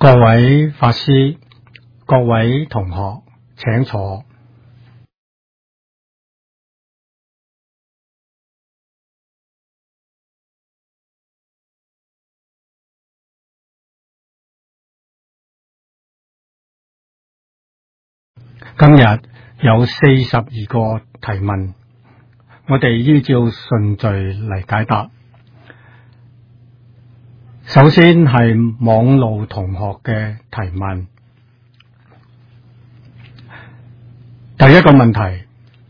各位法師、各位同學，請坐。今日有42個提問，我哋依照順序嚟解答。首先係網路同學嘅提問。第一個問題，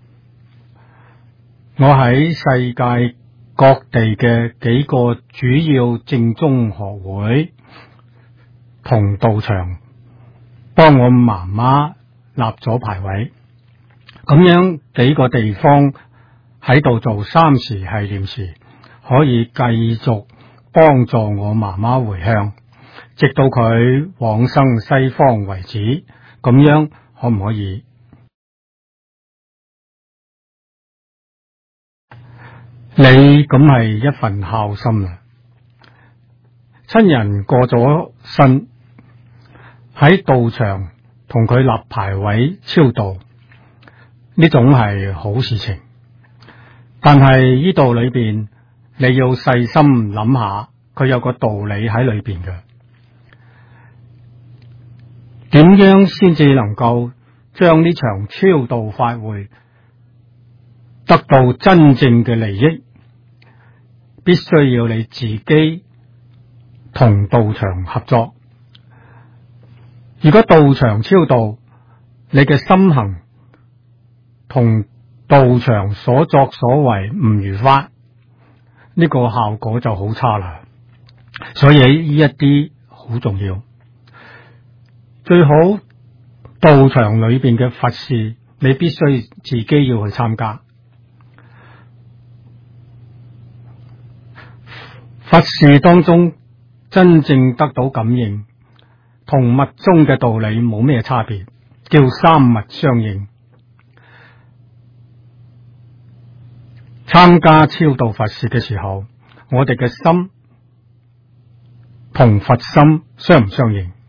我喺世界各地嘅幾個主要正宗學會同道場幫我媽媽立咗牌位，咁樣幾個地方喺度做三時繫念時，可以繼續幫助我媽媽回向，直到佢往生西方為止，咁樣可唔可以？你咁係一份孝心啦。親人過咗身，喺道場同佢立牌位超度，呢種係好事情。但係呢度裏邊，你要細心諗下，佢有個道理喺裏邊嘅。點樣先至能夠將呢場超度法會得到真正嘅利益？必須要你自己同道場合作。如果道場超度，你嘅心行同道場所作所為唔如法，呢個效果就好差啦。所以呢一啲好重要。最好道場裏邊嘅佛事，你必須自己要去參加。佛事當中真正得到感應，同密宗嘅道理冇咩差別，叫三密相應。參加超度佛事嘅時候，我哋嘅心同佛心相唔相應？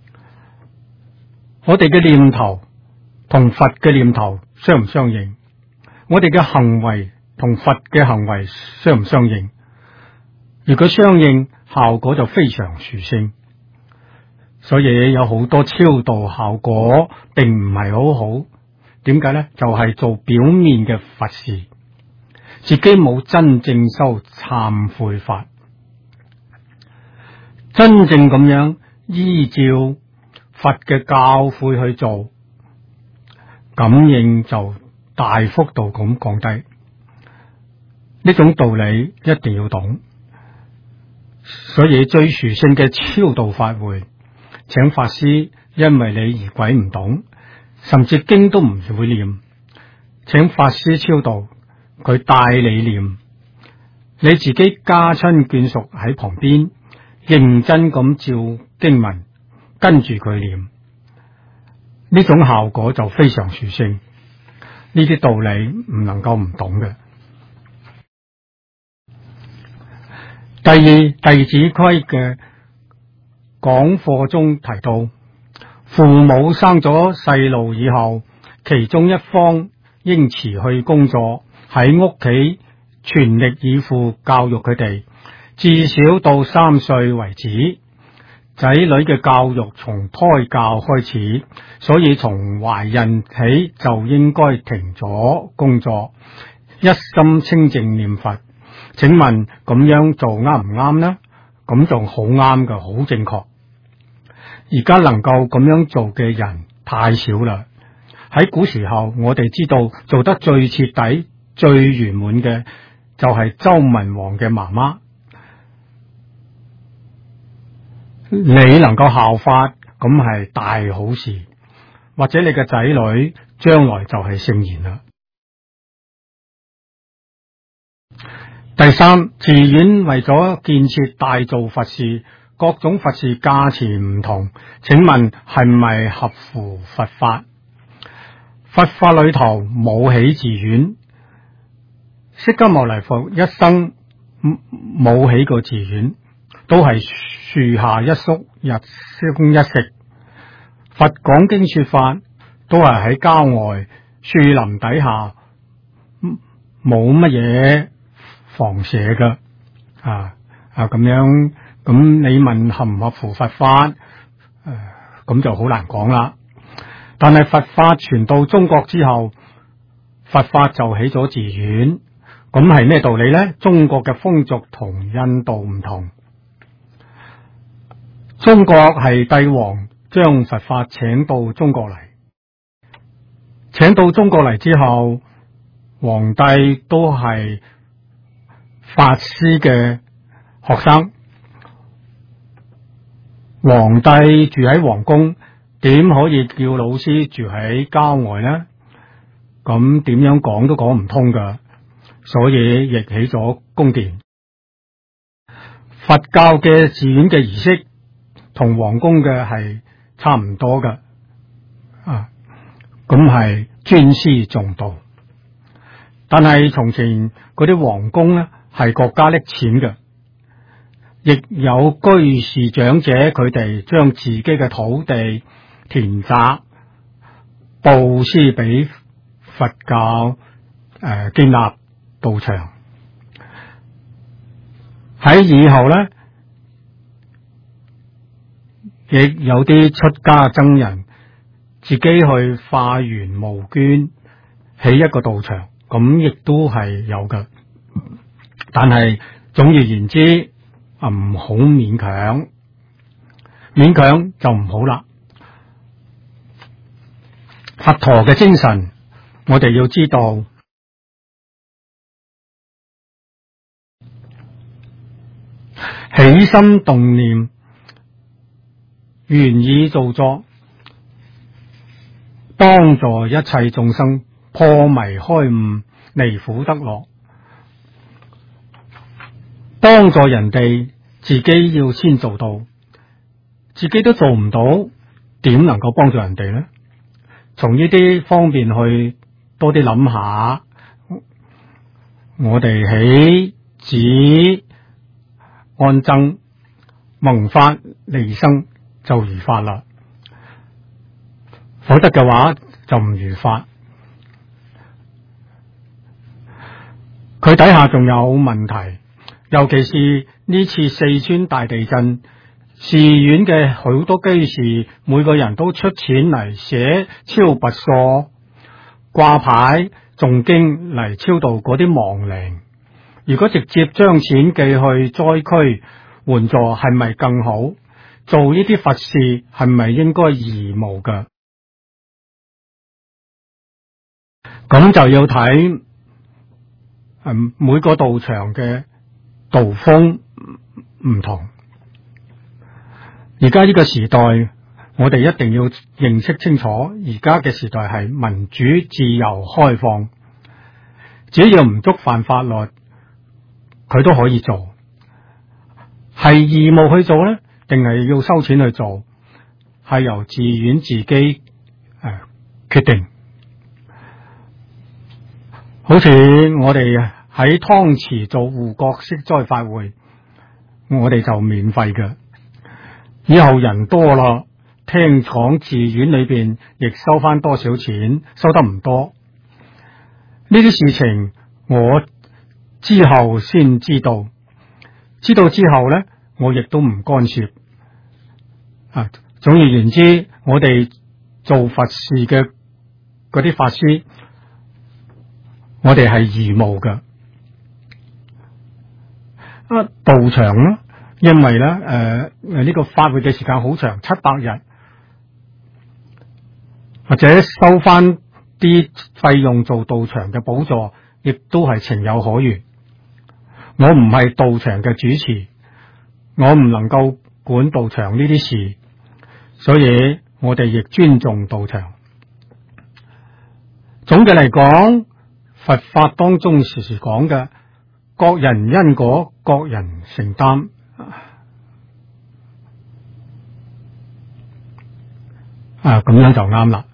我哋嘅念頭同佛嘅念頭相唔相應？我哋嘅行為同佛嘅行為相唔相應？如果相應，效果就非常殊勝。所以有好多超度效果並唔係好好。點解呢？就係做表面嘅佛事，自己冇真正修懺悔法，真正咁樣依照佛嘅教誨去做，感應就大幅度咁降低。呢種道理一定要懂。所以最殊勝嘅超度法會，請法師因為你而鬼唔懂，甚至經都唔會念，請法師超度，佢帶你念，你自己家親眷屬喺旁邊認真咁照經文，跟住佢念，呢種效果就非常殊勝。呢啲道理唔能夠唔懂嘅。第二，弟子規嘅講課中提到，父母生咗細路以後，其中一方應辭去工作，喺屋企全力以赴教育佢哋，至少到3歲為止。仔女嘅教育從胎教開始，所以從懷孕起就應該停咗工作，一心清淨念佛。請問咁樣做啱唔啱呢？咁就好啱嘅，好正確。而家能夠咁樣做嘅人太少啦。喺古時候，我哋知道做得最徹底、最圓滿嘅就係周文王嘅媽媽。你能夠效法，咁係大好事。或者你嘅仔女將來就係聖賢啦。第三，寺院為咗建設大造佛事，各種佛事價錢唔同，請問係咪合乎佛法？佛法裏頭冇起寺院，釋迦牟尼佛一生冇起過寺院，都係樹下一宿，日中一食。佛講經說法都係喺郊外樹林底下，冇乜嘢房舍噶。咁樣，咁你問合唔合乎佛法？咁就好難講啦。但係佛法傳到中國之後，佛法就起咗寺院。咁係咩道理呢？中國嘅風俗同印度唔同。中國係帝王將佛法請到中國嚟，請到中國嚟之後，皇帝都係法師嘅學生。皇帝住喺皇宮，點可以叫老師住喺郊外呢？咁點樣講都講唔通噶，所以亦起咗宮殿。佛教嘅寺院嘅儀式同皇宮嘅係差唔多噶，咁係尊師重道。但係從前嗰啲皇宮呢，係國家搦錢嘅，亦有居士長者佢哋將自己嘅土地田宅布施俾佛教，建立道場。喺以後呢，亦有啲出家僧人自己去化緣募捐起一個道場，咁亦都係有嘅。但係總而言之，唔好勉強，勉強就唔好啦。佛陀嘅精神，我哋要知道，起心動念，願意造作，幫助一切眾生破迷開悟，離苦得樂。幫助人哋，自己要先做到，自己都做唔到，點能夠幫助人哋呢？從呢啲方面去多啲諗下，我哋起止安僧弘法利生就如法啦，否則嘅話就唔如法。佢底下仲有問題，尤其是呢次四川大地震，寺院嘅好多居士每個人都出錢嚟寫超拔疏、掛牌、誦經嚟超度嗰啲亡靈。如果直接將錢寄去災區援助，係咪更好？做呢啲佛事係咪應該義務㗎？咁就要睇每個道場嘅道風唔同。而家呢個時代，我哋一定要認識清楚，而家嘅時代係民主、自由、開放，只要唔觸犯法律，佢都可以做。係義務去做呢，定係要收錢去做，係由寺院自己決定。好似我哋喺湯池做護國息災法會，我哋就免費嘅。以後人多啦，聽講寺院裏邊亦收翻多少錢，收得唔多。呢啲事情我之後先知道，知道之後呢，我亦都唔干涉。總而言之，我哋做佛事嘅嗰啲法師，我哋係義務嘅。道場呢，因為咧呢個法會嘅時間好長，700日，或者收翻啲費用做道場嘅補助，亦都係情有可原。我唔係道場嘅主持，我唔能夠管道場呢啲事，所以我哋亦尊重道場。總嘅嚟講，佛法當中時時講嘅，各人因果，各人承擔。咁樣就啱啦。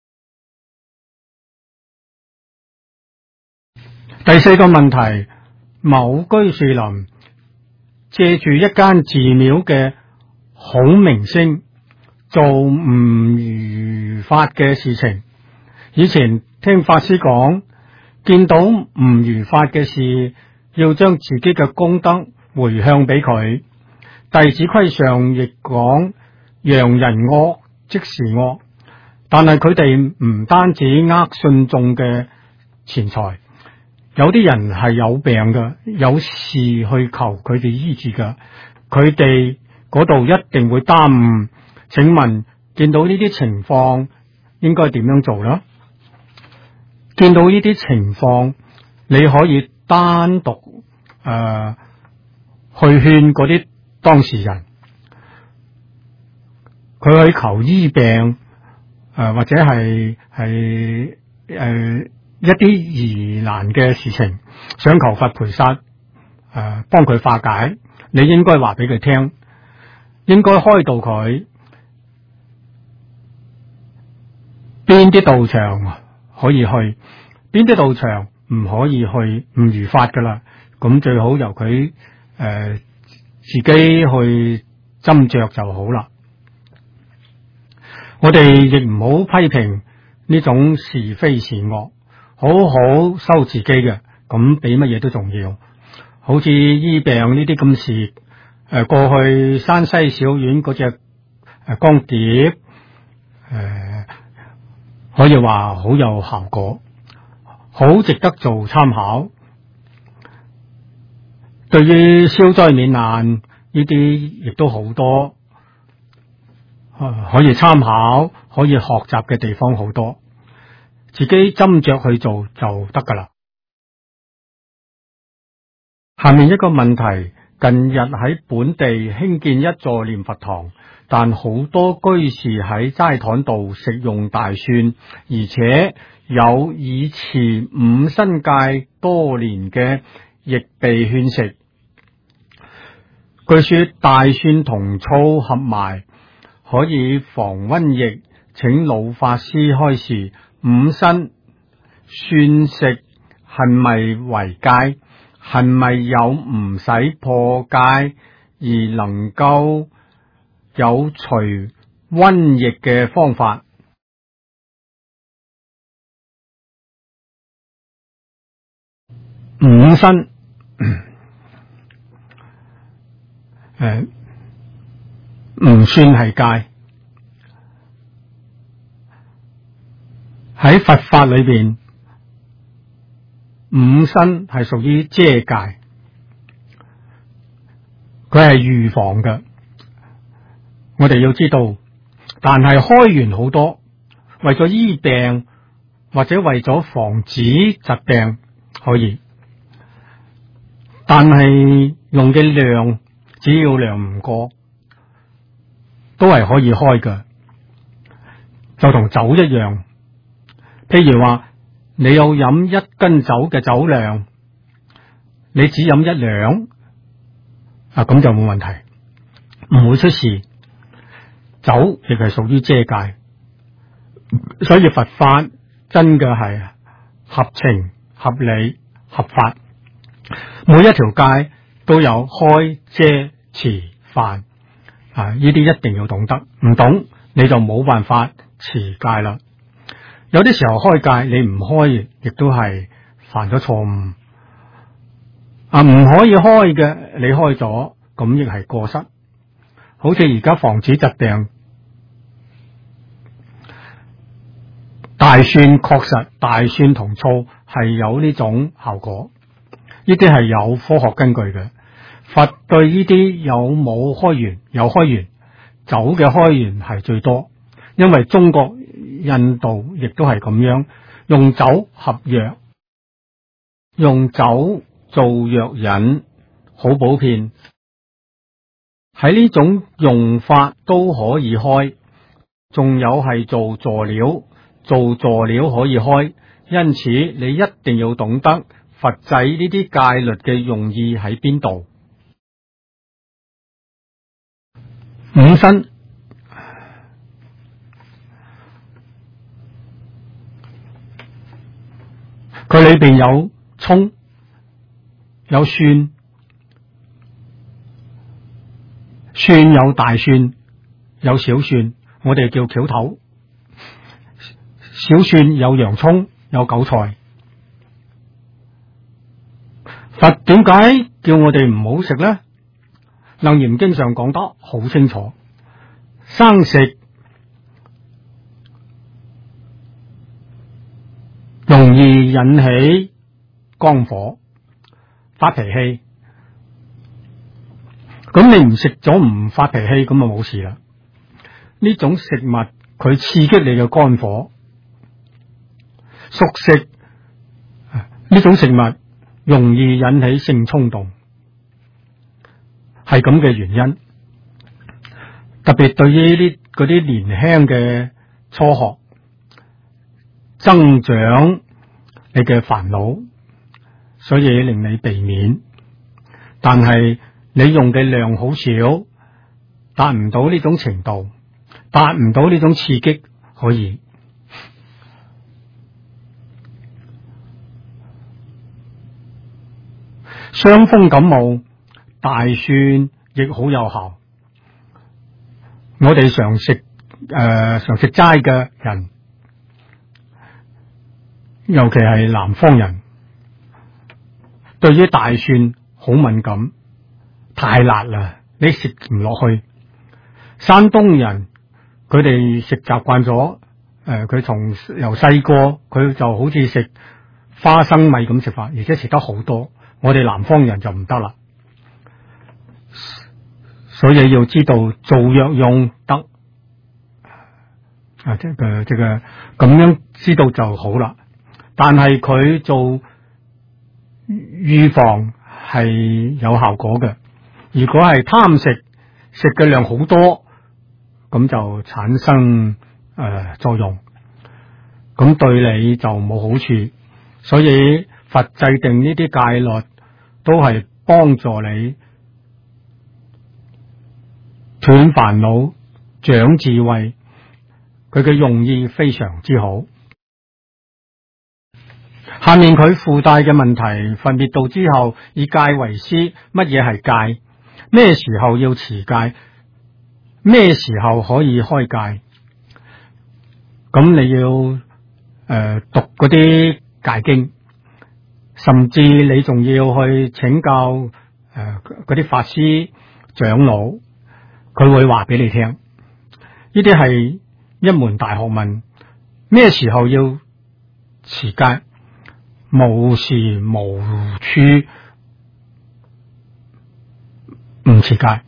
第4個問題，某居士林借住一間寺廟嘅好明星做唔如法嘅事情。以前聽法師講，見到唔如法嘅事，要將自己嘅功德回向俾佢。弟子規上亦講，揚人惡即是惡，但係佢哋唔單止呃信眾嘅錢財，有啲人係有病嘅，有事去求佢哋醫治嘅，佢哋嗰度一定會耽誤。請問見到呢啲情況應該點樣做呢？見到呢啲情況，你可以單獨去勸嗰啲當事人，佢去求醫病，或者係一啲疑難嘅事情，想求佛菩薩幫佢化解，你應該話俾佢聽，應該開導佢邊啲道場可以去，邊啲道場唔可以去，唔如法噶啦。咁最好由佢自己去斟酌就好啦。我哋亦唔好批評呢種是非善惡，好好修自己嘅，咁比乜嘢都重要。好似醫病呢啲咁事，過去山西小院嗰隻光碟，可以話好有效果，好值得做參考。對於消災免難呢啲，亦都好多可以參考、可以學習嘅地方好多，自己斟酌去做就得噶啦。下面一個問題，近日喺本地興建一座念佛堂，但好多居士喺齋堂度食用大蒜，而且有以持五辛戒多年嘅亦被勸食。據說大蒜同醋合埋可以防瘟疫，請老法師開示，五辛蒜食係咪違戒？係咪有唔使破戒而能夠有除瘟疫嘅方法？五辛唔算係戒，喺佛法裏邊，五辛係屬於遮戒，佢係預防嘅。我哋要知道，但係開源好多，為咗醫病或者為咗防止疾病可以，但係用嘅量只要量唔過，都係可以開嘅，就同酒一樣。譬如話你有飲1斤酒嘅酒量，你只飲1兩，咁就冇問題，唔會出事。酒亦係屬於遮戒，所以佛法真嘅係合情、合理、合法，每一條戒都有開、遮、持、犯，呢啲一定要懂得，唔懂你就冇辦法持戒啦。有啲時候開戒你唔開，亦都係犯咗錯誤。唔可以開嘅你開咗，咁亦係過失。好似而家防止疾病，大蒜確實，大蒜同醋係有呢種效果，呢啲係有科學根據嘅。佛對呢啲有冇開源？有開源，酒嘅開源係最多，因為中國、印度亦都係咁樣，用酒合藥，用酒做藥引，好普遍。喺呢種用法都可以開，仲有係做佐料，做佐料可以開。因此你一定要懂得佛制呢啲戒律嘅用意喺邊度。五辛佢裏邊有蔥、有蒜、 蒜有大蒜，有小蒜，我哋叫蕎頭。小蒜有洋蔥，有韭菜。佛點解叫我哋唔好食呢？楞嚴經上講得好清楚，生食容易引起肝火、發脾氣。咁你唔食咗唔發脾氣，咁就冇事啦。呢種食物佢刺激你嘅肝火，熟食呢種食物容易引起性衝動，係咁嘅原因。特別對於嗰啲年輕嘅初學，增長你嘅煩惱，所以令你避免。但係你用嘅量好少，達唔到呢種程度，達唔到呢種刺激，可以。傷風感冒，大蒜亦好有效。我哋常食齋嘅人，尤其係南方人，對於大蒜好敏感，太辣啦，你食唔落去。山東人佢哋食習慣咗，佢從由細個佢就好似食花生米咁食法，而且食得好多。我哋南方人就唔得啦，所以要知道做藥用得即係咁樣知道就好啦。但係佢做預防係有效果嘅。如果係貪食，食嘅量好多，咁就產生作用，咁對你就冇好處。所以佛制定呢啲戒律都係幫助你斷煩惱、長智慧，佢嘅用意非常之好。下面佢附帶嘅問題，佛滅度之後以戒為師，乜嘢係戒？咩時候要持戒？咩時候可以開戒？咁你要讀嗰啲戒經，甚至你仲要去請教嗰啲法師長老，佢會話俾你聽。呢啲係一門大學問。咩時候要持戒？無時無處唔持戒，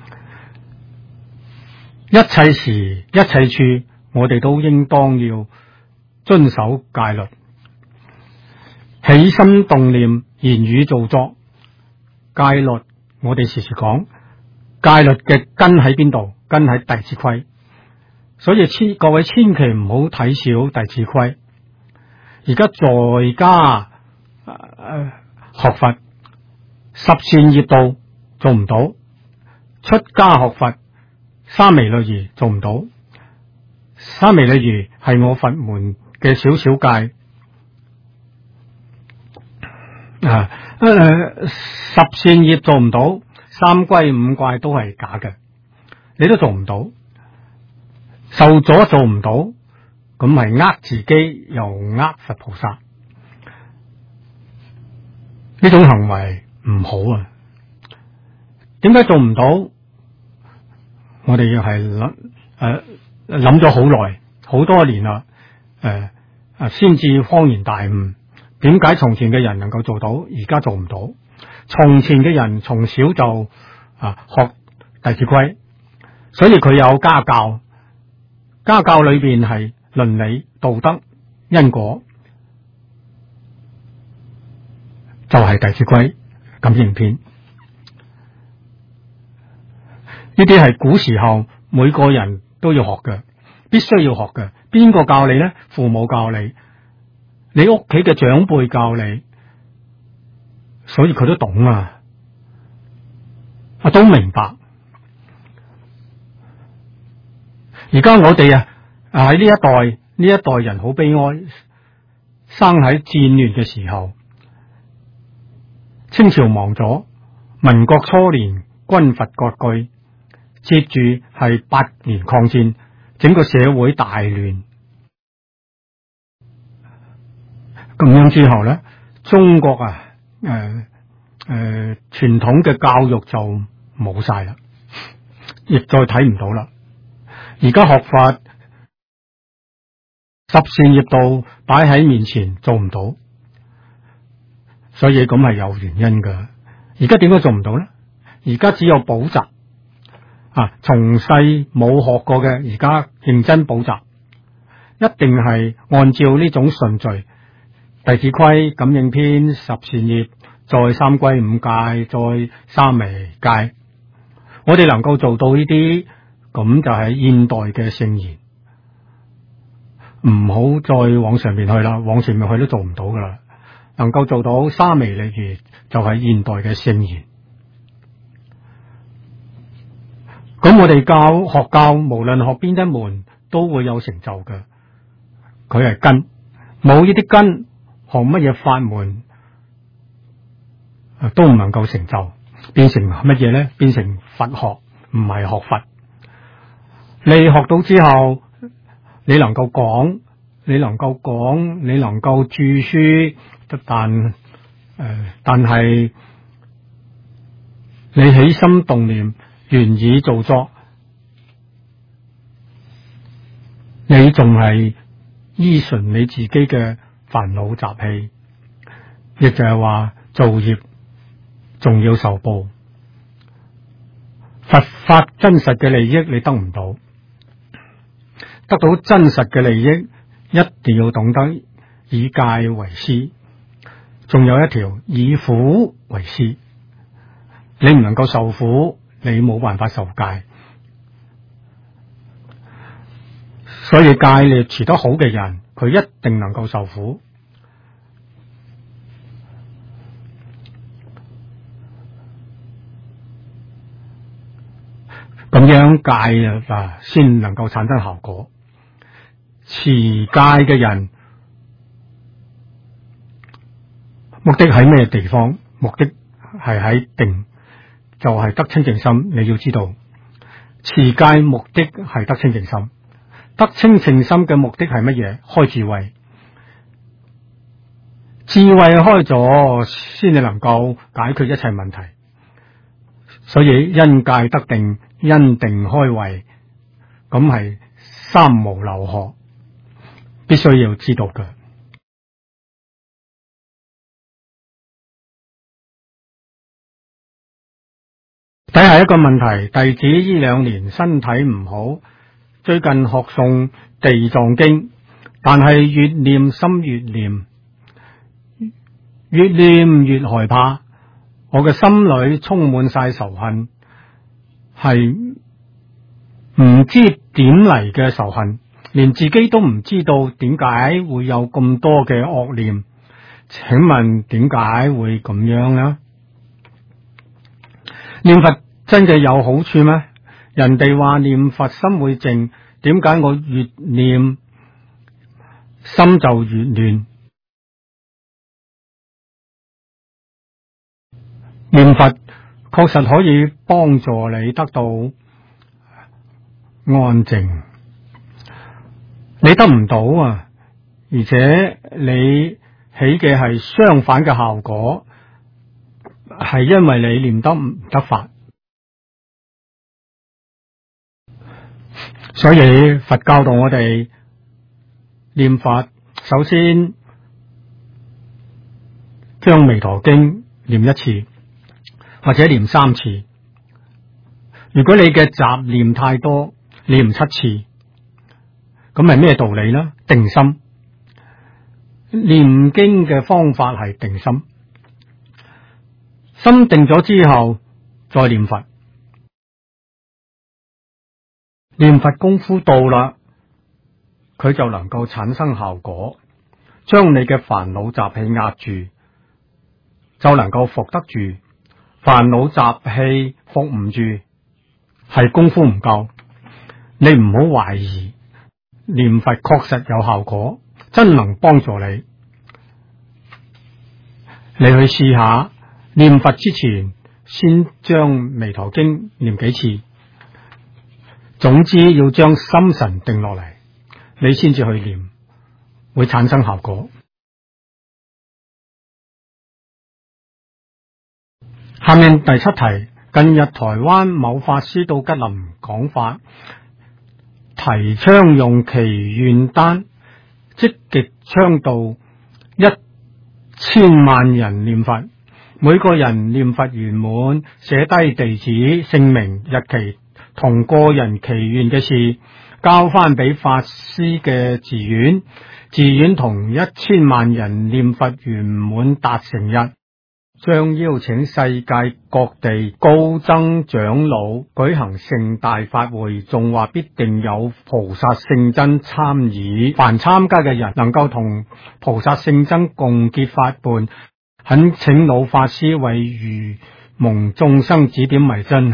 一切時一切處，我哋都應當要遵守戒律。起心動念、言語造作，戒律我哋時時講，戒律嘅根喺邊度？根喺弟子規。所以各位千祈唔好睇小弟子規。而家在家學佛，十善業道做唔到，出家學佛，三彌律儀做唔到。三彌律儀係我佛門嘅小小戒，十善業做唔到，三歸五戒都係假嘅，你都做唔到，受咗做唔到，咁係呃自己又呃佛菩薩，呢種行為唔好啊！點解做唔到？我哋要係諗咗好耐，好多年啦，先至恍然大悟。點解從前嘅人能夠做到，而家做唔到？從前嘅人從小就學弟子規，所以佢有家教，家教裏邊係倫理、道德、因果，就係弟子規、感應篇。呢啲係古時候每個人都要學嘅，必須要學嘅。邊個教你呢？父母教你，你屋企嘅長輩教你，所以佢都懂啊，都明白。而家我哋喺呢一代人好悲哀，生喺戰亂嘅時候，清朝亡咗，民國初年軍閥割據， 接住係8年抗戰，整個社會大亂。咁樣之後咧，中國傳統嘅教育就冇晒啦，亦再睇唔到啦。而家學法十善業道擺喺面前做唔到，所以咁係有原因噶。而家點解做唔到咧？而家只有補習從細冇學過嘅，而家認真補習，一定係按照呢種順序，弟子規、感應篇、十善業，再三歸五戒，再三微戒。我哋能夠做到呢啲，咁就係現代嘅聖賢。唔好再往上面去啦，往前面去都做唔到噶啦。能夠做到三微利如，就係現代嘅聖賢。咁我哋學教，無論學邊一門，都會有成就嘅。佢係根，冇呢啲根，學乜嘢法門都唔能夠成就，變成乜嘢咧？變成佛學，唔係學佛。你學到之後，你能夠講，你能夠著書，但係你起心動念，願意做作，你仲係依順你自己嘅煩惱習氣，亦就係話造業仲要受報。佛法真實嘅利益你得唔到，得到真實嘅利益，一定要懂得以戒為師，仲有一條以苦為師。你唔能夠受苦，你冇辦法受戒。所以戒律持得好嘅人，佢一定能夠受苦。咁樣戒先能夠產生效果。持戒嘅人目的喺咩地方？目的係喺定，就係得清淨心。你要知道，持戒目的係得清淨心。得清淨心嘅目的係乜嘢？開智慧。智慧開咗，先至能夠解決一切問題。所以因戒得定，因定開慧，咁係三無漏學，必須要知道嘅。睇下一個問題，弟子呢2年身體唔好，最近學誦地藏經，但係越念心越念，越念越害怕，我嘅心裏充滿晒仇恨，係唔知點嚟嘅仇恨，連自己都唔知道點解會有咁多嘅惡念。請問點解會咁樣呢？念佛真嘅有好處咩？人哋話念佛心會靜，點解我越念心就越亂？念佛確實可以幫助你得到安靜，你得唔到而且你起嘅係相反嘅效果，係因為你念得唔得法。所以佛教導我哋念佛，首先將彌陀經念1次，或者念3次。如果你嘅雜念太多，念7次，咁係咩道理呢？定心。念經嘅方法係定心，心定咗之後再念佛。念佛功夫到啦，佢就能夠產生效果，將你嘅煩惱習氣壓住，就能夠伏得住。煩惱習氣伏唔住，係功夫唔夠。你唔好懷疑，念佛確實有效果，真能幫助你。你去試下，念佛之前先將彌陀經念幾次， 總之要將心神定落嚟，你先至去念，會產生效果。下面第七題，近日台灣某法師到吉林講法，提倡用祈願單，積極倡導1000萬人念佛，每個人念佛圓滿，寫低地址、姓名、日期同個人祈願嘅事，交翻俾法師嘅寺院，寺院同1000萬人念佛圓滿達成日，將邀請世界各地高僧長老舉行盛大法會，仲話必定有菩薩聖僧參與，凡參加嘅人能夠同菩薩聖僧共結法伴，懇請老法師為愚蒙眾生指點迷津。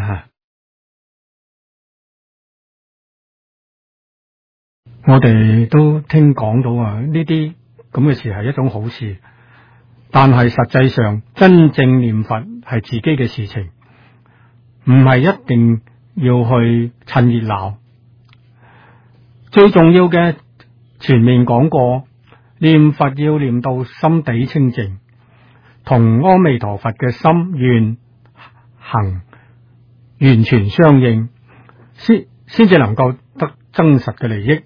我哋都聽講到呢啲咁嘅事係一種好事，但係實際上真正念佛係自己嘅事情，唔係一定要去趁熱鬧。最重要嘅前面講過，念佛要念到心底清淨，同阿彌陀佛嘅心願行完全相應，先至能夠得真實嘅利益。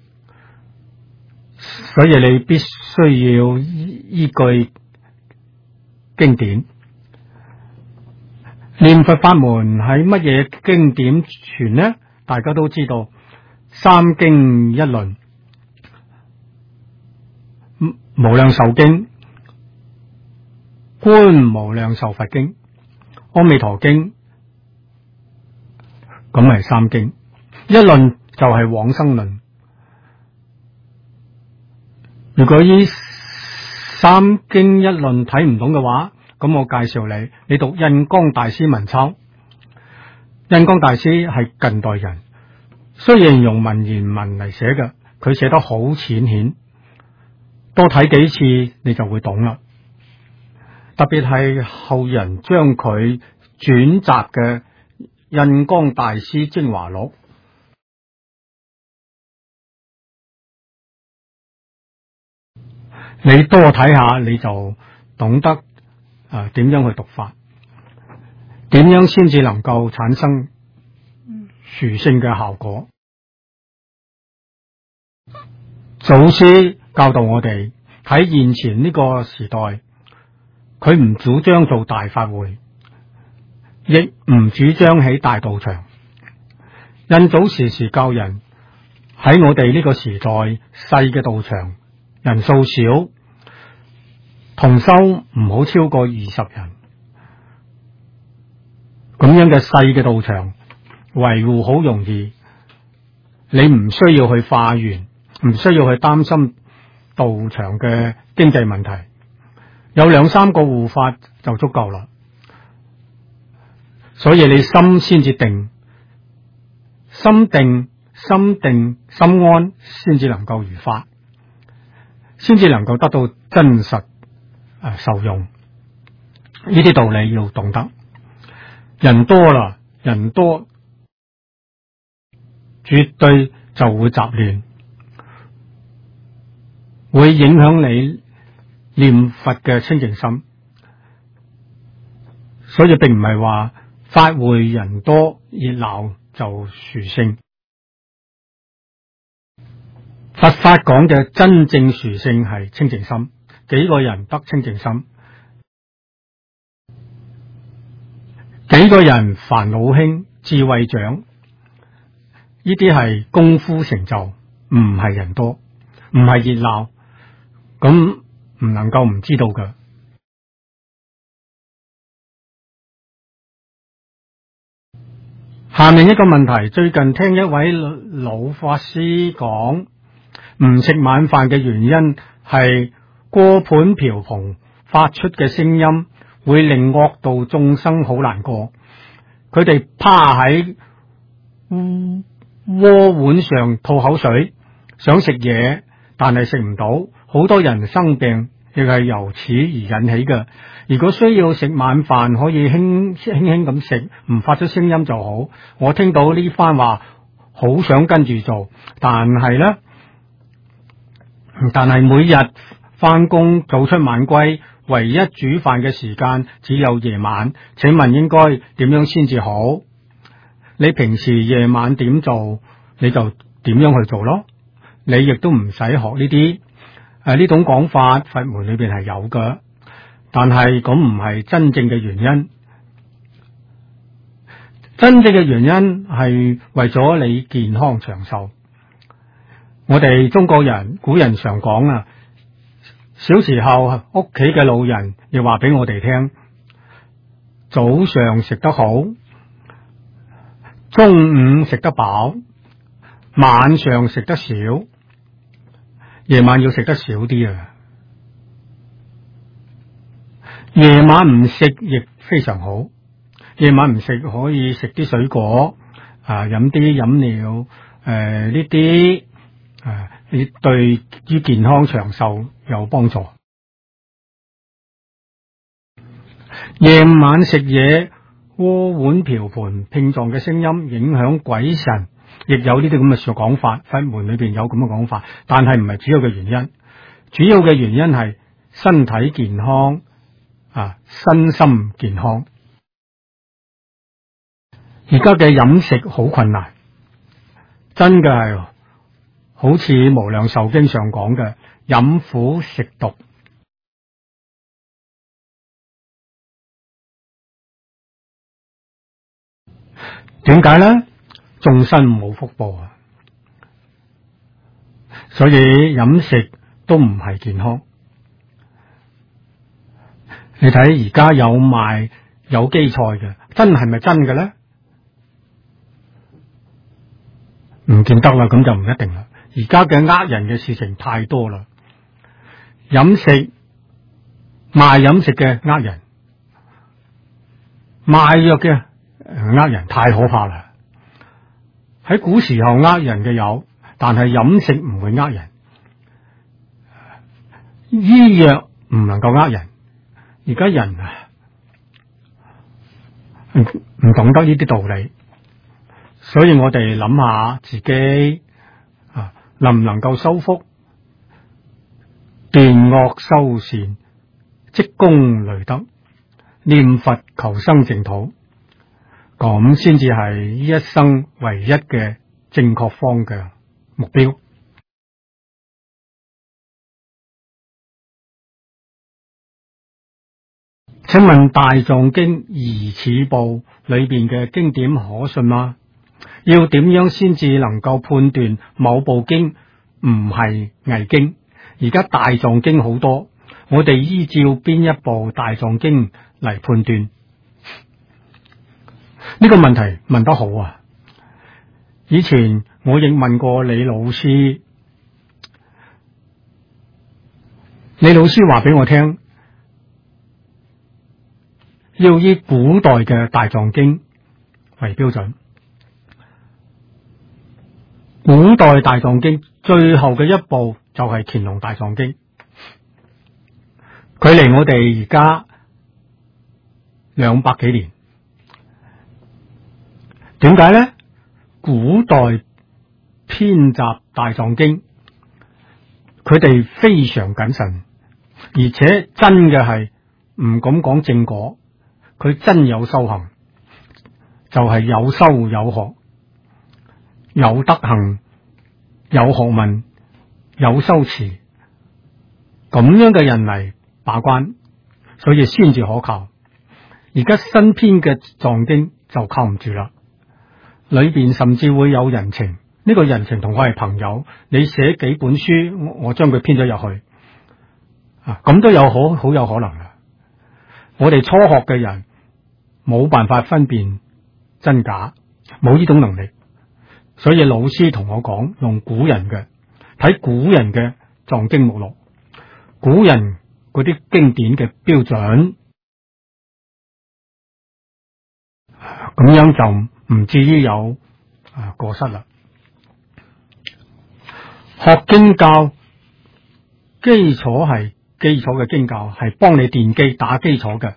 所以你必須要依據經典。念佛法門喺乜嘢經典傳呢？大家都知道，三經一論，無量壽經、觀無量壽佛經、阿彌陀經，咁係三經。一論就係往生論。如果呢三經一論睇唔懂嘅話，咁我介紹你讀印光大師文鈔。印光大師係近代人，雖然用文言文嚟寫嘅，佢寫得好淺顯，多睇幾次你就會懂啦。特別係後人將佢轉集嘅印光大師精華錄，你多睇下你就懂得點樣去讀法，點樣先至能夠產生殊勝嘅效果。祖師教導我哋喺現前呢個時代，佢唔主張做大法會，亦唔主張起大道場。印祖時時教人喺我哋呢個時代細嘅道場，人數少，同修唔好超過20人，咁樣嘅細嘅道場維護好容易，你唔需要去化緣，唔需要去擔心道場嘅經濟問題，有2-3個護法就足夠啦。所以你心先至定，心定心安，先至能夠如法，先至能夠得到真實受用。呢啲道理要懂得。人多啦，人多絕對就會雜亂，會影響你念佛嘅清淨心。所以並唔係話法會人多熱鬧就殊勝。佛法講嘅真正殊勝係清淨心，幾個人得清淨心，幾個人煩惱輕智慧長，呢啲係功夫成就，唔係人多，唔係熱鬧，咁唔能夠唔知道㗎。下面一個問題，最近聽一位老法師講，唔食晚飯嘅原因係鍋盤瓢盆發出嘅聲音會令惡道眾生好難過，佢哋趴喺鍋碗上吐口水，想食嘢但係食唔到，好多人生病亦係由此而引起嘅。如果需要食晚飯，可以輕輕咁食，唔發出聲音就好。我聽到呢番話，好好想跟住做，但係每日翻工早出晚歸，唯一煮飯嘅時間只有夜晚，請問應該點樣先至好？你平時夜晚點做，你就點樣去做咯。你亦都唔使學呢啲呢種講法，佛門裏邊係有㗎，但係咁唔係真正嘅原因。真正嘅原因係為咗你健康長壽。我哋中國人古人常講啊，小時候屋企嘅老人亦話俾我哋聽，早上食得好，中午食得飽，晚上食得少，夜晚要食得少啲啊。夜晚唔食亦非常好，夜晚唔食可以食啲水果飲啲飲料呢啲你對於健康長壽有幫助。夜晚食嘢鍋碗瓢盆拼撞嘅聲音影響鬼神，亦有呢啲咁嘅講法，佛門裏邊有咁嘅講法，但係唔係主要嘅原因。主要嘅原因係身體健康身心健康。而家嘅飲食好困難，真嘅係好似《無量壽經》上講嘅，飲苦食毒。點解呢？眾生冇福報啊，所以飲食都唔係健康。你睇而家有賣有機菜嘅，真係咪真嘅呢？唔見得啦，咁就唔一定啦。而家嘅呃人嘅事情太多啦，賣飲食嘅呃人，賣藥嘅呃人，太可怕啦。喺古時候呃人嘅有，但係飲食唔會呃人，醫藥唔能夠呃人。而家人唔懂得呢啲道理，所以我哋諗下自己能唔能夠修福，斷惡修善，積功累德，念佛求生淨土，咁先至係一生唯一嘅正確方嘅目標。請問《大藏經疑似部》裏邊嘅經典可信嗎？要點樣先至能夠判斷某部經唔係偽經？而家大藏經好多，我哋依照邊一部大藏經嚟判斷？呢個問題問得好啊！以前我亦問過李老師，李老師話俾我聽，要以古代嘅大藏經為標準。古代大藏經最後嘅一部就係乾隆大藏經，距離我哋而家200幾年。點解呢？古代編集大藏經，佢哋非常謹慎，而且真嘅係唔敢講正果，佢真有修行，就係有修有學，有德行，有學問，有修持，咁樣嘅人嚟把關，所以先至可靠。而家新編嘅藏經就靠唔住啦，裏邊甚至會有人情，呢個人情同我係朋友，你寫幾本書，我將佢編咗入去，咁都有好有可能嘅。我哋初學嘅人冇辦法分辨真假，冇呢種能力，所以老師同我講，用古人嘅，睇古人嘅藏經目錄，古人嗰啲經典嘅標準，咁樣就唔至於有過失啦。學經教基礎係基礎嘅經教，係幫你奠基打基礎嘅，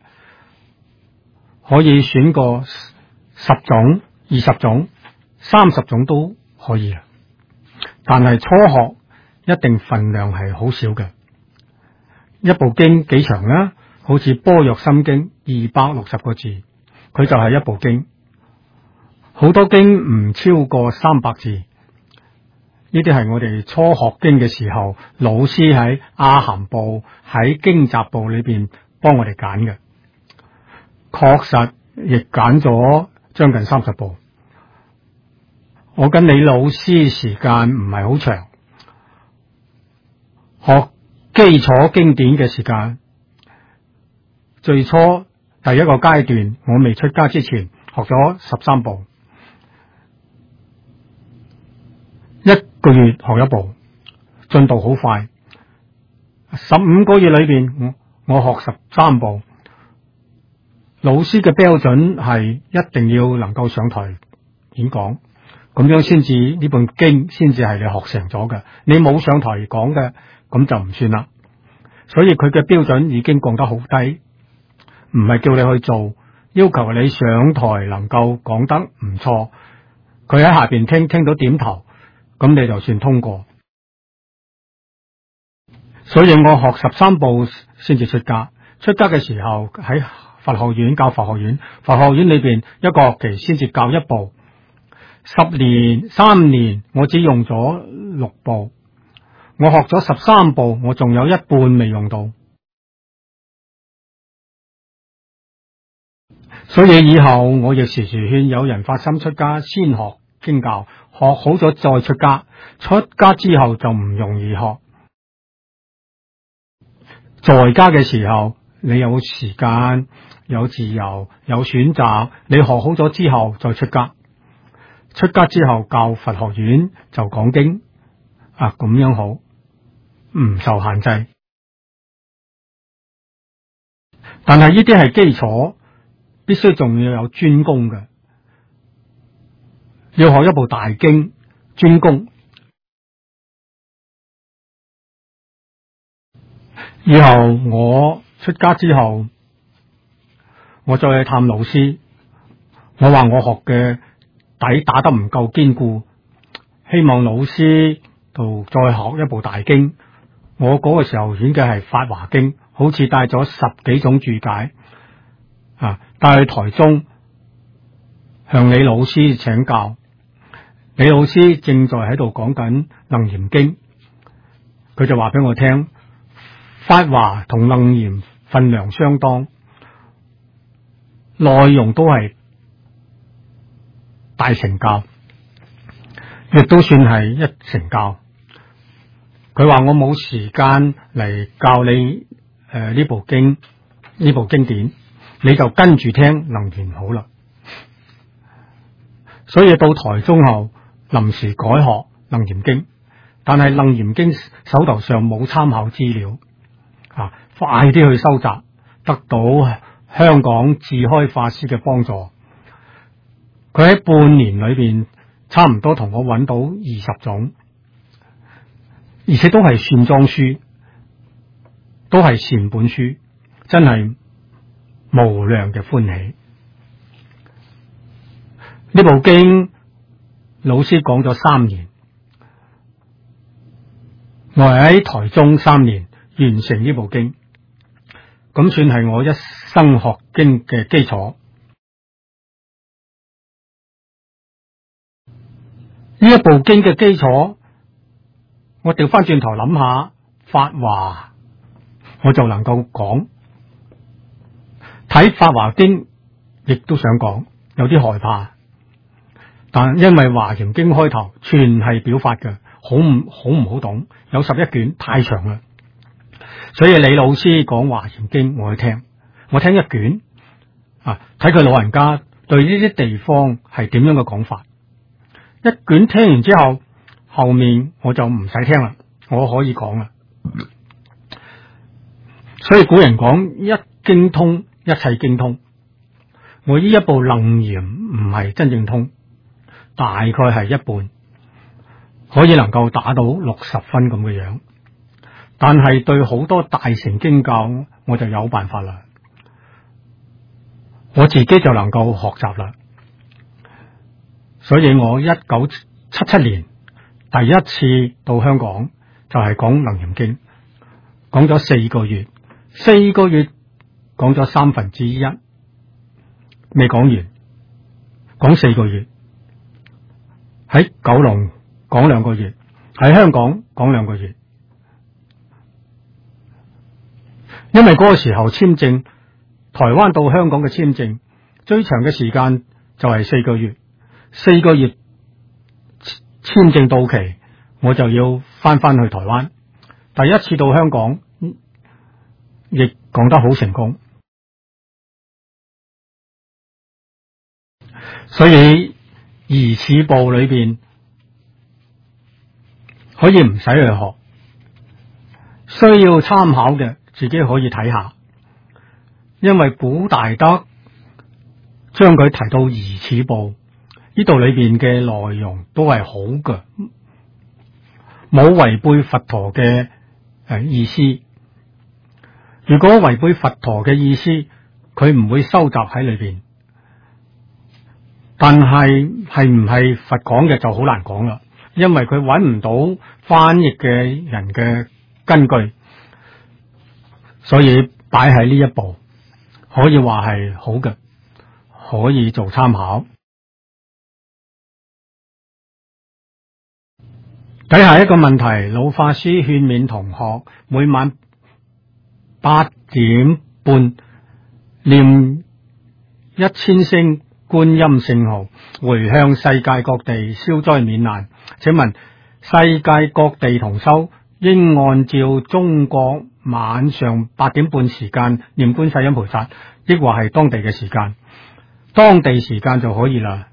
可以選個10種、20種、30種都可以啊。但係初學一定份量係好少嘅，一部經幾長啦？好似般若心經260個字，佢就係一部經。好多經唔超過300字，呢啲係我哋初學經嘅時候，老師喺阿含部喺經集部裏邊幫我哋揀嘅，確實亦揀咗將近30部。我跟李老師時間唔係好長，學基礎經典嘅時間，最初第一個階段我未出家之前學咗13部，一個月學一部，進度好快。15個月裏邊我學13部。老師嘅標準係一定要能夠上台演講，咁樣先至呢本經先至係你學成咗嘅。你冇上台講嘅，咁就唔算啦。所以佢嘅標準已經降得好低，唔係叫你去做，要求你上台能夠講得唔錯。佢喺下邊聽到點頭，咁你就算通過。所以我學13部先至出家。出家嘅時候喺佛學院教佛學院，佛學院裏邊一個學期先至教一部，3年我只用咗6部，我學咗13部，我仲有一半未用到。所以以後我亦時時勸有人發心出家，先學經教，學好咗再出家。出家之後就唔容易學。在家嘅時候，你有時間、有自由、有選擇，你學好咗之後再出家。出家之後教佛學院就講經，咁樣好，唔受限制。但係呢啲係基礎，必須仲要有專攻嘅，要學一部大經，專攻。以後我出家之後，我再去探老師，我話我學嘅底打得唔夠堅固，希望老師度再學一部大經。我嗰個時候演嘅係《法華經》，好似帶咗10幾種注解，帶去台中向李老師請教。李老師正在喺度講緊《楞嚴經》，佢就話俾我聽，法華同楞嚴分量相當，內容都係大乘教，亦都算係一乘教。佢話我冇時間嚟教你呢部經，呢部經典，你就跟住聽楞嚴好啦。所以到台中後臨時改學楞嚴經，但係楞嚴經手頭上冇參考資料，快啲去收集，得到香港智開法師嘅幫助。佢喺半年裏邊差唔多同我揾到20種，而且都係線裝書，都係善本書，真係無量嘅歡喜。呢部經老師講咗3年，我喺台中3年完成呢部經，咁算係我一生學經嘅基礎。呢一部經嘅基礎，我調翻轉頭諗下，法華我就能夠講。睇法華經亦都想講，有啲害怕，但因為華嚴經開頭全係表法嘅，好唔好懂，有11卷太長啦，所以李老師講華嚴經我去聽，我聽1卷，睇佢老人家對呢啲地方係點樣嘅講法。1卷聽完之後，後面我就唔使聽啦，我可以講啦。所以古人講一經通，一切經通。我呢一部楞嚴唔係真正通，大概係一半，可以能夠打到60分咁嘅樣。但係對好多大乘經教，我就有辦法啦，我自己就能夠學習啦。所以我1979 1977年第一次到香港，就係講《楞嚴經》，講咗4個月，4個月講咗1/3，未講完，講4個月，喺九龍講2個月，喺香港講2個月。因為嗰個時候簽證，台灣到香港嘅簽證最長嘅時間就係4個月，4個月簽證到期，我就要翻去台灣。第一次到香港，亦講得好成功，所以疑似部裏邊可以唔使去學，需要參考嘅自己可以睇下，因為古大德將佢提到疑似部呢度裏邊嘅內容都係好嘅，冇違背佛陀嘅意思。如果違背佛陀嘅意思，佢唔會收集喺裏邊。但係唔係佛講嘅就好難講啦，因為佢揾唔到翻譯嘅人嘅根據，所以擺喺呢一步，可以話係好嘅，可以做參考。底下一個問題，老法師勸勉同學每晚8點半念1000聲觀音聖號，回向世界各地消災免難。請問世界各地同修應按照中國晚上8點半時間念觀世音菩薩，抑或係當地嘅時間？當地時間就可以啦。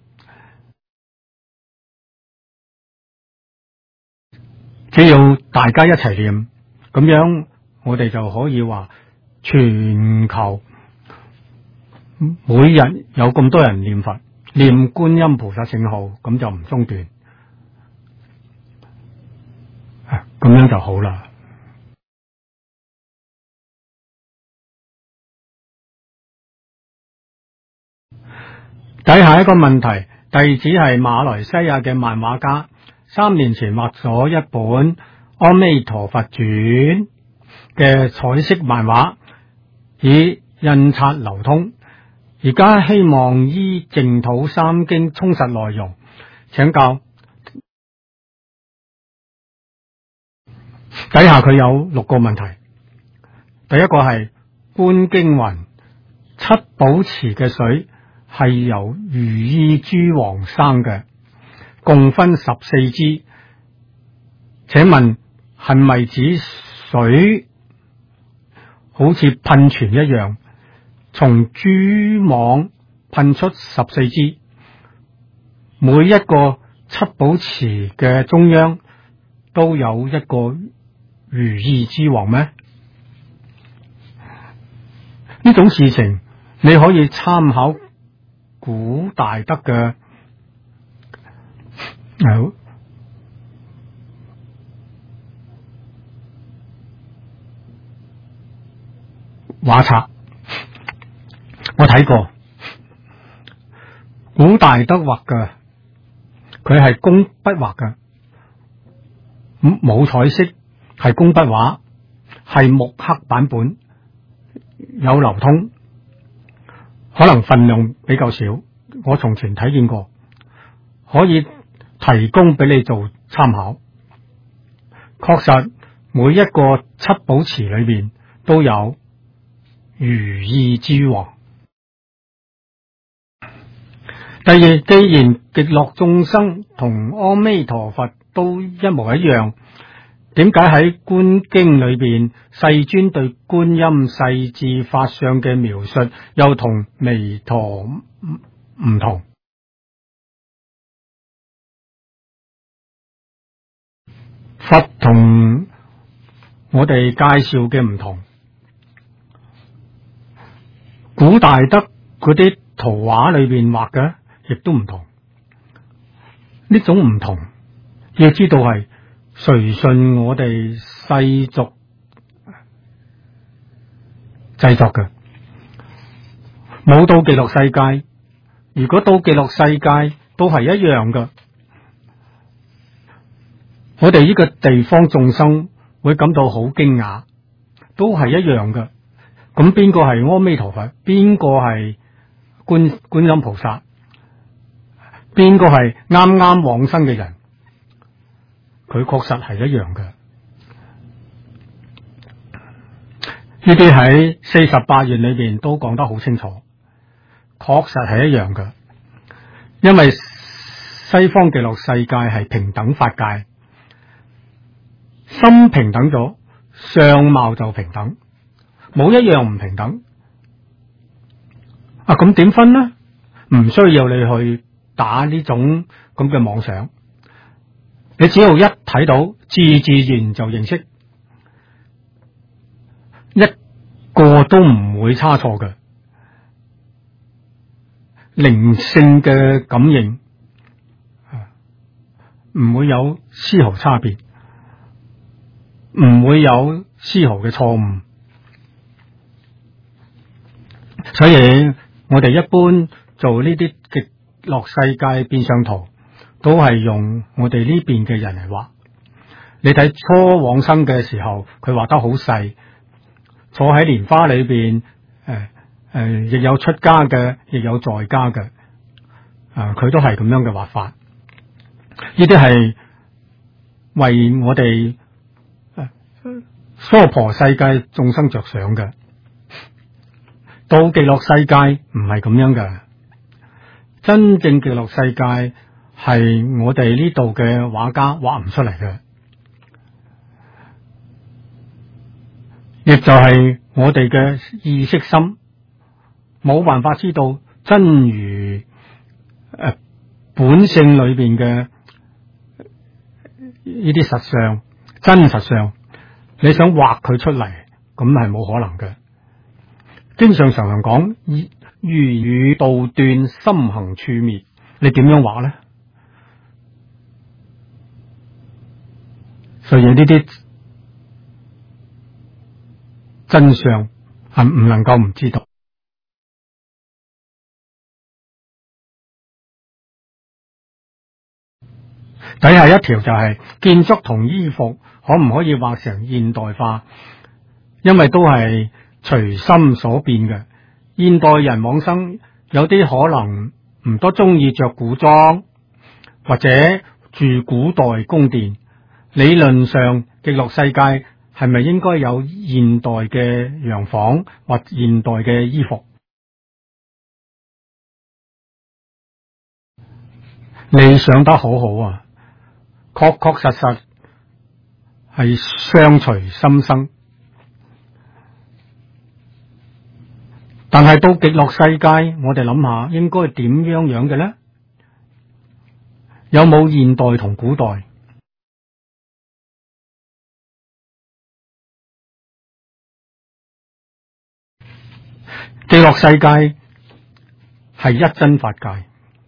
只要大家一齊念，咁樣我哋就可以話全球每日有咁多人念佛，念觀音菩薩聖號，咁就唔中斷，咁樣就好啦。底下一個問題，弟子係馬來西亞嘅漫畫家，3年前畫咗一本《阿彌陀佛傳》嘅彩色漫畫，以印刷流通。而家希望依淨土三經充實內容，請教。底下佢有6個問題。第一個係觀經云七寶池嘅水係由如意珠王生嘅，共分14支。請問係咪指水好似噴泉一樣，從珠網噴出14支，每一個七寶池嘅中央都有一個如意之王咩？呢種事情你可以參考古大德嘅畫冊，我睇過古大德畫嘅，佢係工筆畫嘅，冇彩色，係工筆畫，係木刻版本，有流通，可能分量比較少，我從前睇見過，可以提供俾你做參考。確實每一個七寶池裏邊都有如意之王。第二，既然極樂眾生同阿彌陀佛都一模一樣，點解喺觀經裏邊世尊對觀音世智法相嘅描述又同彌陀唔同？佛同我哋介紹嘅唔同，古大德嗰啲圖畫裏邊畫嘅亦都唔同。呢種唔同要知道係隨順我哋世俗製作嘅，冇到極樂世界。如果到極樂世界都係一樣嘅， 我哋呢個地方眾生會感到好驚訝，都係一樣嘅。咁邊個係阿彌陀佛？邊個係觀音菩薩？邊個係啱啱往生嘅人？佢確實係一樣嘅。呢啲喺48願裏邊都講得好清楚，確實係一樣嘅。因為西方極樂世界係平等法界，心平等咗，相貌就平等，冇一樣唔平等。啊，咁點分呢？唔需要你去打呢種咁嘅妄想，你只要一睇到，自然就認識，一個都唔會差錯嘅。靈性嘅感應唔會有絲毫差別，唔會有絲毫嘅錯誤。所以我哋一般做呢啲極樂世界變相圖，都係用我哋呢邊嘅人嚟畫。你睇初往生嘅時候，佢畫得好細，坐喺蓮花裏邊，亦有出家嘅，亦有在家嘅，佢都係咁樣嘅畫法。呢啲係為我哋娑婆世界眾生着想嘅。到極樂世界唔係咁樣嘅，真正極樂世界係我哋呢度嘅畫家畫唔出嚟嘅，亦就係我哋嘅意識心冇辦法知道真如本性裏邊嘅呢啲實相、真實相，你想畫佢出嚟，咁係冇可能嘅。經常講如語道斷，心行處滅，你點樣畫呢？所以呢啲真相係唔能夠唔知道。底下一條就係建築同衣服可唔可以畫成現代化？因為都係隨心所變嘅。現代人往生有啲可能唔多中意着古裝，或者住古代宮殿。理論上極樂世界係咪應該有現代嘅洋房或現代嘅衣服？你想得好好啊，確確實實係相隨心生。但係到極樂世界，我哋諗下應該點樣嘅呢？有冇現代同古代？極樂世界係一真法界，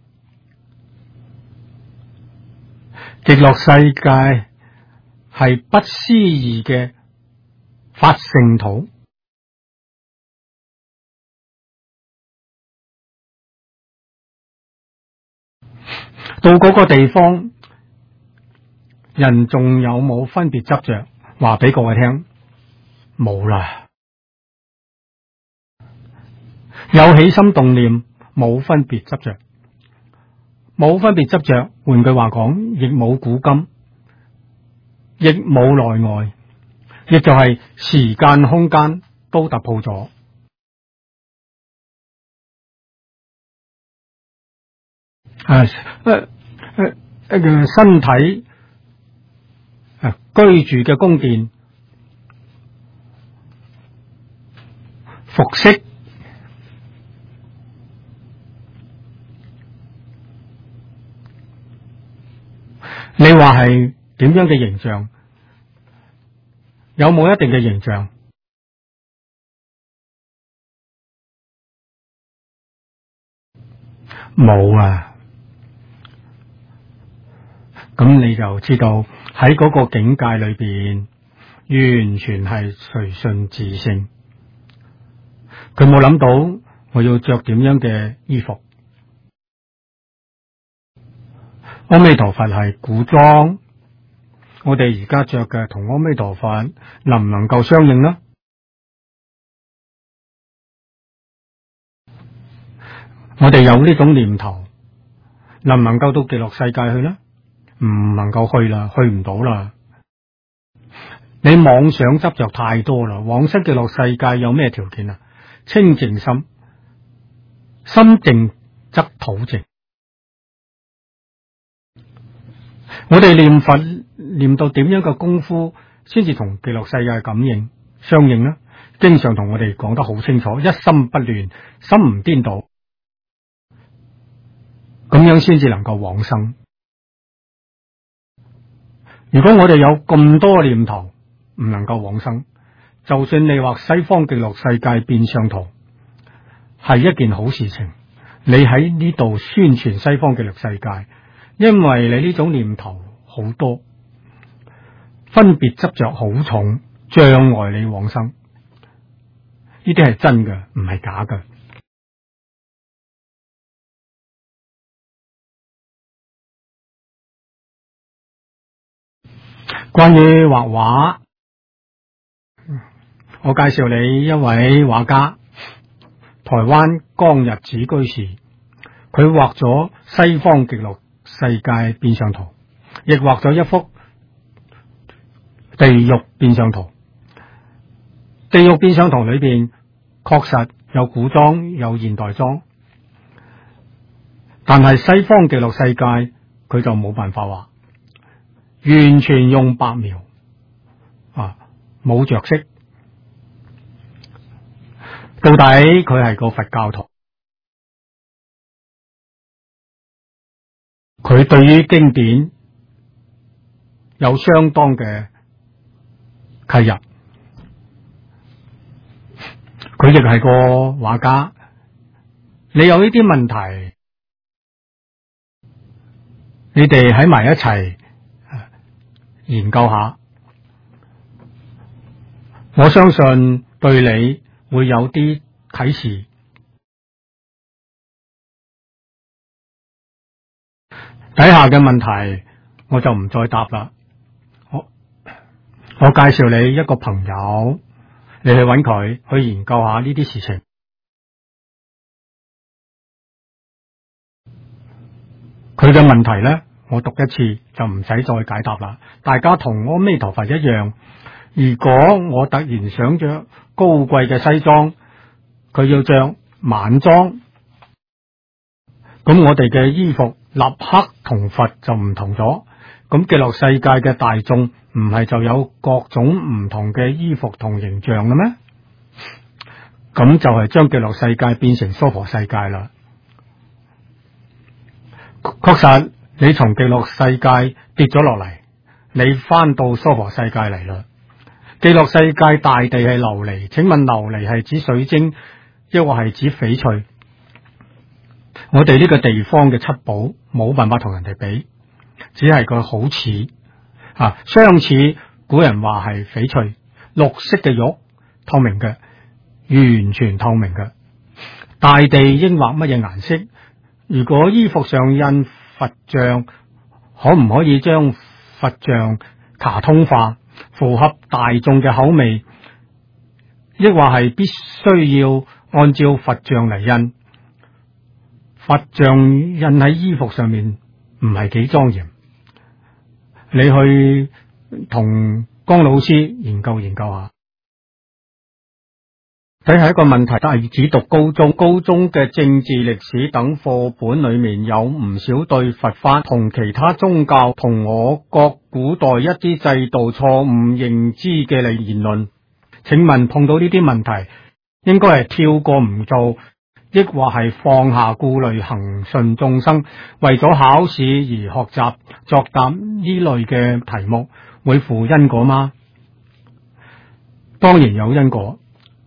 極樂世界係不思議嘅法性土。到嗰個地方，人仲有冇分別執着？話俾各位聽，冇啦。有起心動念，冇分別執着，冇分別執着。換句話講，亦冇古今，亦冇內外，亦就係時間空間都突破咗。身體居住嘅宮殿、服飾、你話係點樣嘅形象？有冇一定嘅形象？冇啊！咁你就知道喺嗰個境界裏邊，完全係隨順自性。佢冇諗到我要着點樣嘅衣服。阿彌陀佛係古裝， 我哋而家着嘅同阿彌陀佛能唔能夠相應呢？我哋有呢種念頭，能唔能夠到極樂世界去呢？唔能夠去啦，去唔到啦。你妄想執着太多啦。往生極樂世界有咩條件啊？清淨心，心淨則土淨。我哋念佛念到點樣嘅功夫，先至同極樂世界感應相應呢？經常同我哋講得好清楚，一心不亂，心唔顛倒，咁樣先至能夠往生。如果我哋有咁多念頭，唔能夠往生，就算你話西方極樂世界變相圖係一件好事情，你喺呢度宣傳西方極樂世界，因為你呢種念頭好多，分別執着好重，障礙你往生。呢啲係真嘅，唔係假嘅。關於畫畫，我介紹你一位畫家，台灣江日子居士，佢畫咗西方極樂世界變相圖，亦畫咗一幅地獄變相圖。地獄變相圖裏邊確實有古裝有現代裝，但係西方極樂世界佢就冇辦法畫，完全用白描冇着色。到底佢係個佛教徒，佢對於經典有相當嘅契入，佢亦係個畫家。你有呢啲問題，你哋喺埋一齊研究下，我相信對你會有啲啟示。底下嘅問題我就唔再答啦。我介紹你一個朋友，你去揾佢去研究下呢啲事情。佢嘅問題呢，我讀一次就唔使再解答啦。大家同阿彌陀佛一樣，如果我突然想着高貴嘅西裝，佢要着晚裝，咁我哋嘅衣服立刻同佛就唔同咗。咁極樂世界嘅大眾唔係就有各種唔同嘅衣服同形象啦咩？咁就係將極樂世界變成娑婆世界啦。確實，你從極樂世界跌咗落嚟，你翻到娑婆世界嚟啦。極樂世界大地係琉璃，請問琉璃係指水晶，抑或係指翡翠？我哋呢個地方嘅七寶冇辦法同人哋比，只係個好似相似。古人話係翡翠，綠色嘅玉，透明嘅，完全透明嘅。大地應畫乜嘢顏色？如果衣服上印佛像，可唔可以將佛像卡通化，符合大眾嘅口味？抑或係必須要按照佛像嚟印？佛像印喺衣服上面唔係幾莊嚴。你去同江老師研究研究下。睇下一個問題，弟子讀高中嘅政治、歷史等課本裏面有唔少對佛法同其他宗教同我國古代一啲制度錯誤認知嘅言論。請問碰到呢啲問題，應該係跳過唔做，抑或係放下顧慮，恆順眾生，為咗考試而學習作答呢類嘅題目，會負因果嗎？當然有因果。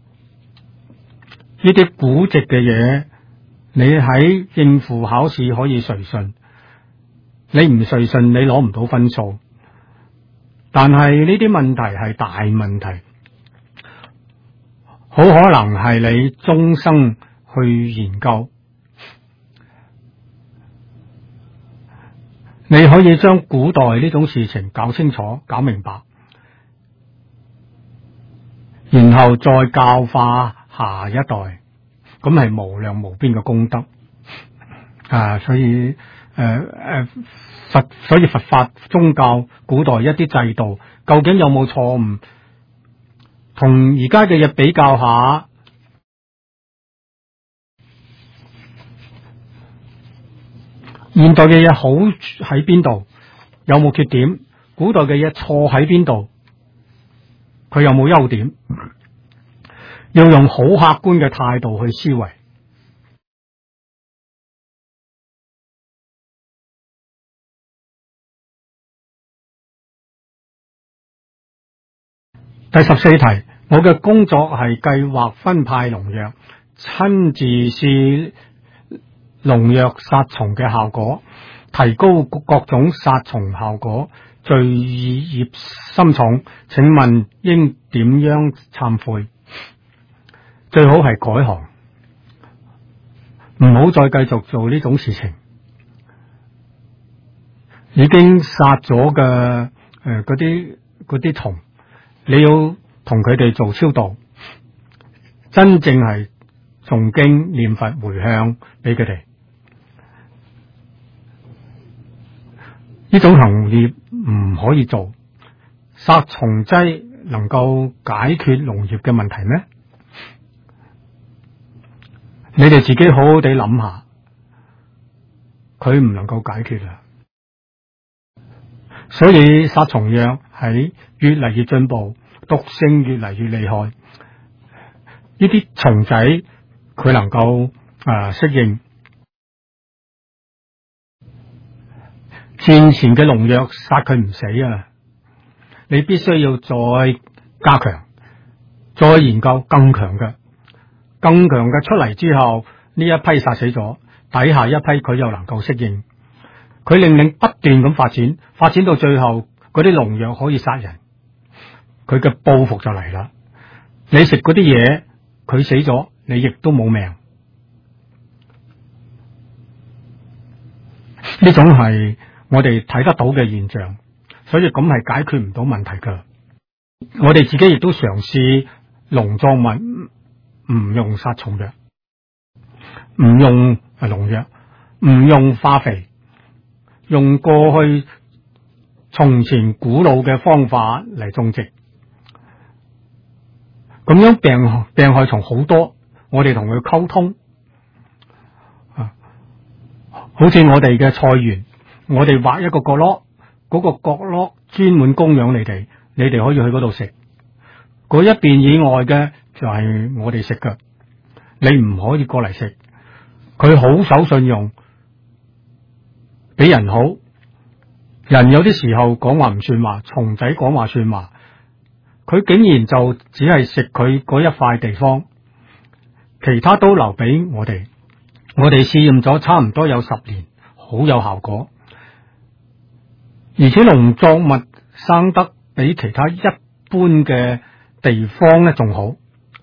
呢啲古籍嘅嘢，你喺應付考試可以隨順，你唔隨順你攞唔到分數。但係呢啲問題係大問題，好可能係你終生去研究。 你可以將古代呢種事情搞清楚、搞明白，然後再教化下一代，咁係無量無邊嘅功德啊！所以佛法宗教古代一啲制度究竟有冇錯誤，同而家嘅嘢比較下，現代嘅嘢好喺邊度，有冇缺點？古代嘅嘢錯喺邊度，佢有冇優點？要用好客觀嘅態度去思維。第14題，我嘅工作係計劃分派農藥，親自試農藥殺蟲嘅效果，提高各種殺蟲效果，罪孽深重，請問應點樣懺悔？最好係改行，唔好再繼續做呢種事情。已經殺咗嘅嗰啲蟲，你要同佢哋做超度，真正係誦經念佛回向俾佢哋。呢種行業唔可以做。殺蟲劑能夠解決農業嘅問題咩？你哋自己好好地諗下，佢唔能夠解決啦。所以殺蟲藥係越嚟越進步，毒性越嚟越厲害。呢啲蟲仔佢能夠適應。戰前嘅農藥殺佢唔死啊！你必須要再加強，再研究更強嘅出嚟之後，呢一批殺死咗，底下一批佢又能夠適應，佢令不斷咁發展到最後，嗰啲農藥可以殺人，佢嘅報復就嚟啦。你食嗰啲嘢，佢死咗，你亦都冇命。呢種係我哋睇得到嘅現象，所以咁係解決唔到問題噶。我哋自己亦都嘗試農作物唔用殺蟲藥，唔用農藥，唔用化肥，用過去從前古老嘅方法嚟種植，咁樣病害蟲好多。我哋同佢溝通，好似我哋嘅菜園，我哋挖一個角落，嗰個角落專門供養你哋，你哋可以去嗰度食。嗰一邊以外嘅就係我哋食嘅，你唔可以過嚟食。佢好守信用，比人好。人有啲時候講話唔算話，蟲仔講話算話。佢竟然就只係食佢嗰一塊地方，其他都留俾我哋。我哋試驗咗差唔多有10年，好有效果。而且農作物生得比其他一般嘅地方咧仲好，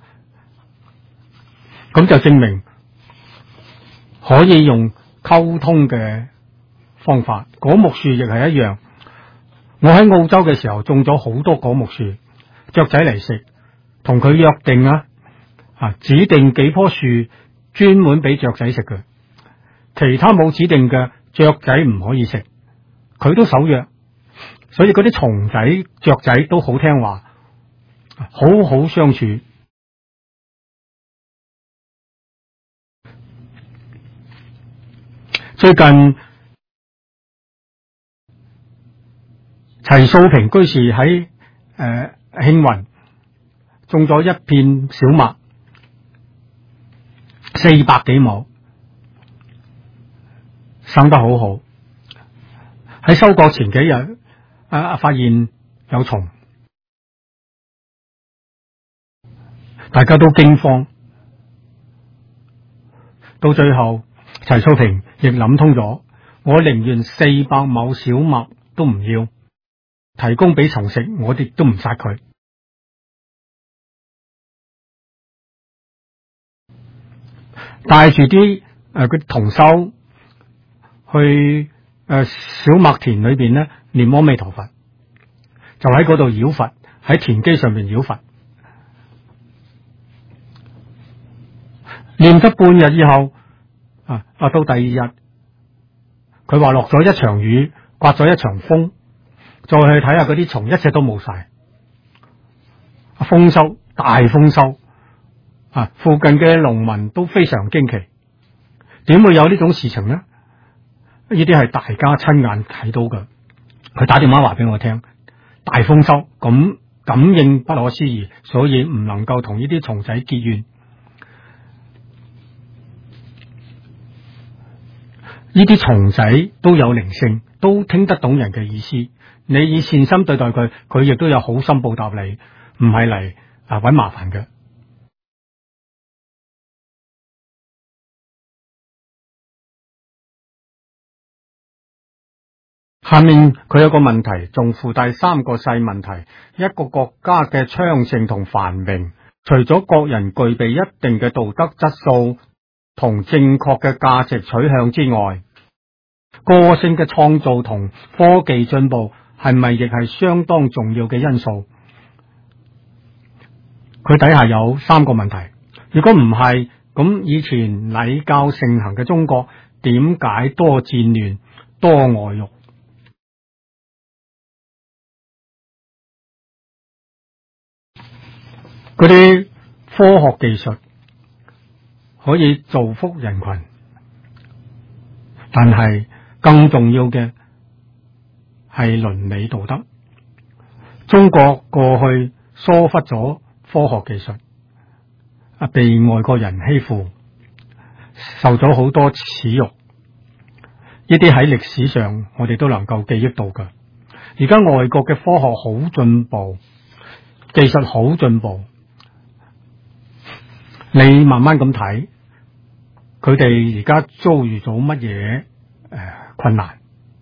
咁就證明可以用溝通嘅方法。果木樹亦係一樣，我喺澳洲嘅時候種咗好多果木樹，雀仔嚟食，同佢約定指定幾棵樹專門俾雀仔食嘅，其他冇指定嘅雀仔唔可以食，佢都守約，所以嗰啲蟲仔雀仔都好聽話，好好相處。最近齊素平居士喺慶雲種咗一片小麥，400幾畝，生得好好。喺收割前幾日發現有蟲，大家都驚慌。到最後齊素平亦諗通咗，我寧願400畝小麥都唔要，提供俾蟲食，我哋都唔殺佢。帶住啲佢同修去小麥田裏邊咧念阿彌陀佛，就喺嗰度繞佛，喺田基上面繞佛，念咗半日以後，到第二日，佢話落咗一場雨，刮咗一場風，再去睇下嗰啲蟲，一隻都冇晒，豐收，大豐收，附近嘅農民都非常驚奇，點會有呢種事情呢？呢啲係大家親眼睇到嘅，佢打電話話俾我聽，大豐收，咁感應不可思議，所以唔能夠同呢啲蟲仔結怨。呢啲蟲仔都有靈性，都聽得懂人嘅意思。你以善心對待佢，佢亦都有好心報答你，唔係嚟搵麻煩嘅。下面佢有個問題，仲附帶3個細問題。一個國家嘅昌盛同繁榮，除咗各人具備一定嘅道德質素同正確嘅價值取向之外，個性嘅創造同科技進步係咪亦係相當重要嘅因素？佢底下有3個問題。如果唔係，咁以前禮教盛行嘅中國，點解多戰亂、多外辱？嗰啲科學技術可以造福人群，但係更重要嘅係倫理道德。中國過去疏忽咗科學技術，被外國人欺負，受咗好多恥辱。呢啲喺歷史上我哋都能夠記憶到㗎。而家外國嘅科學好進步，技術好進步，你慢慢咁睇，佢哋而家遭遇咗乜嘢困難，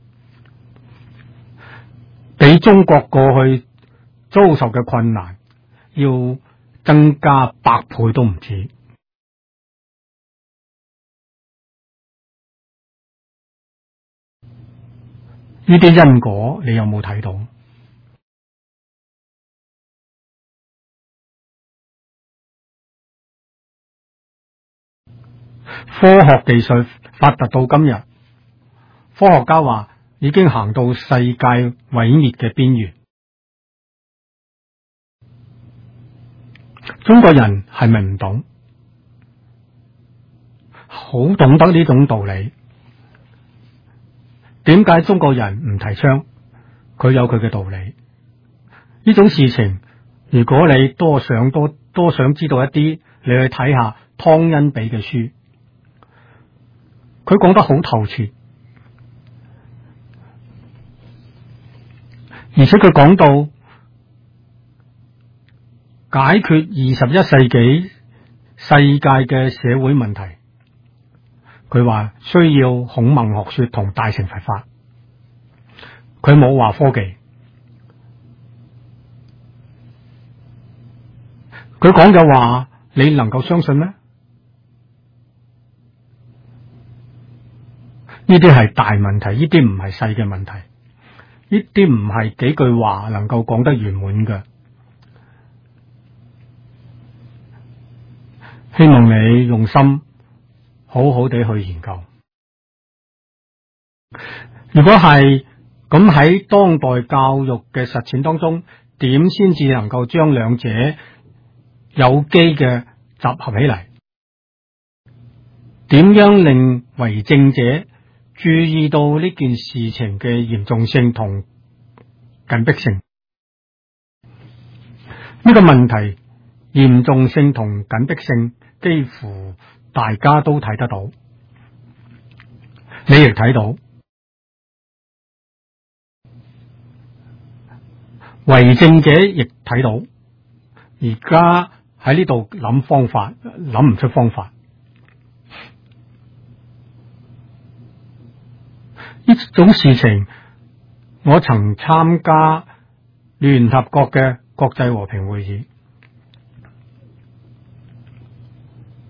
比中國過去遭受嘅困難要增加100倍都唔止。呢啲因果你有冇睇到？科學技術發達到今日，科學家話已經行到世界毀滅嘅邊緣。中國人係咪唔懂？好懂得呢種道理。點解中國人唔提倡？佢有佢嘅道理。呢種事情，如果你多想知道一啲，你去睇下湯恩比嘅書，佢講得好透徹，而且佢講到解決21世紀世界嘅社會問題，佢話需要孔孟學說同大乘佛法，佢冇話科技。佢講嘅話你能夠相信咩？呢啲係大問題，呢啲唔係細嘅問題，呢啲唔係幾句話能夠講得圓滿嘅。希望你用心好好地去研究。如果係咁，喺當代教育嘅實踐當中，點先至能夠將兩者有機嘅集合起嚟？點樣令為政者注意到呢件事情嘅嚴重性同緊迫性？呢個問題嚴重性同緊迫性幾乎大家都睇得到，你亦睇到，為政者亦睇到。而家喺呢度諗方法，諗唔出方法。呢種事情，我曾參加聯合國嘅國際和平會議。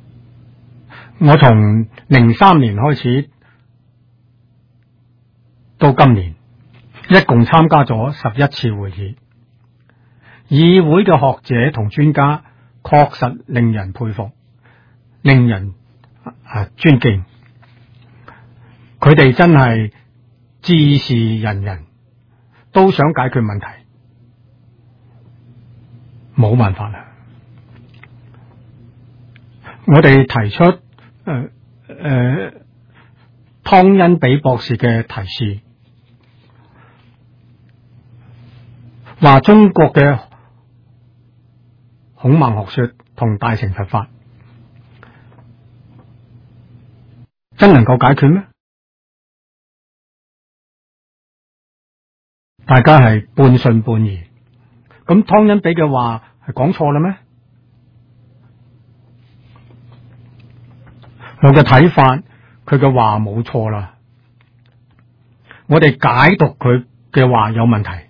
我從03年開始到今年一共參加咗11次會議，議會嘅學者同專家確實令人佩服，令人尊敬。佢哋真係志士仁人，都想解決問題，冇辦法啦。我哋提出湯恩比博士嘅提示，話中國嘅孔孟學說同大乘佛法真能夠解決咩？大家係半信半疑。咁湯恩比嘅話係講錯啦咩？我嘅睇法，佢嘅話冇錯啦。我哋解讀佢嘅話有問題。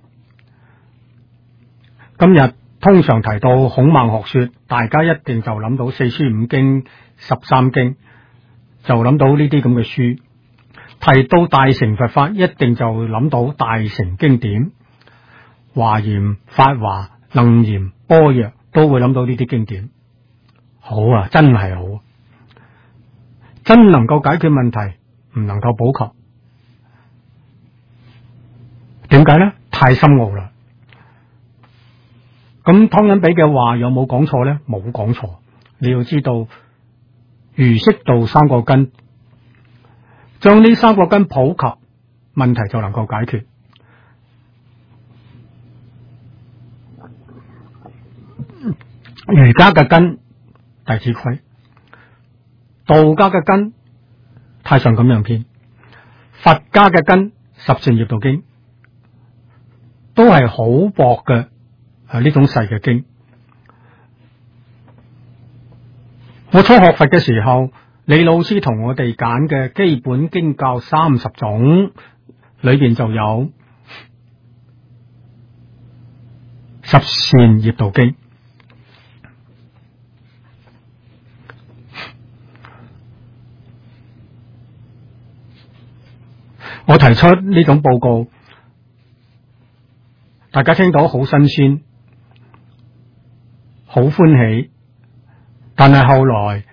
今日通常提到孔孟學說，大家一定就諗到四書五經、13經，就諗到呢啲咁嘅書。提到大乘佛法，一定就諗到大乘經典，華嚴、法華、楞嚴、般若，都會諗到呢啲經典。好啊，真係好，真能夠解決問題，唔能夠普及。點解呢？太深奧啦。咁湯恩比嘅話有冇講錯呢？冇講錯。你要知道，儒釋道三個根，將呢三個根普及，問題就能夠解決。儒家嘅根《弟子規》，道家嘅根《太上感應篇》，佛家嘅根《十善業道經》，都係好薄嘅呢種細嘅經。我初學佛嘅時候，李老師同我哋揀嘅基本經教30種裏邊就有《十善業道經》。我提出呢種報告，大家聽到好新鮮，好歡喜，但係後來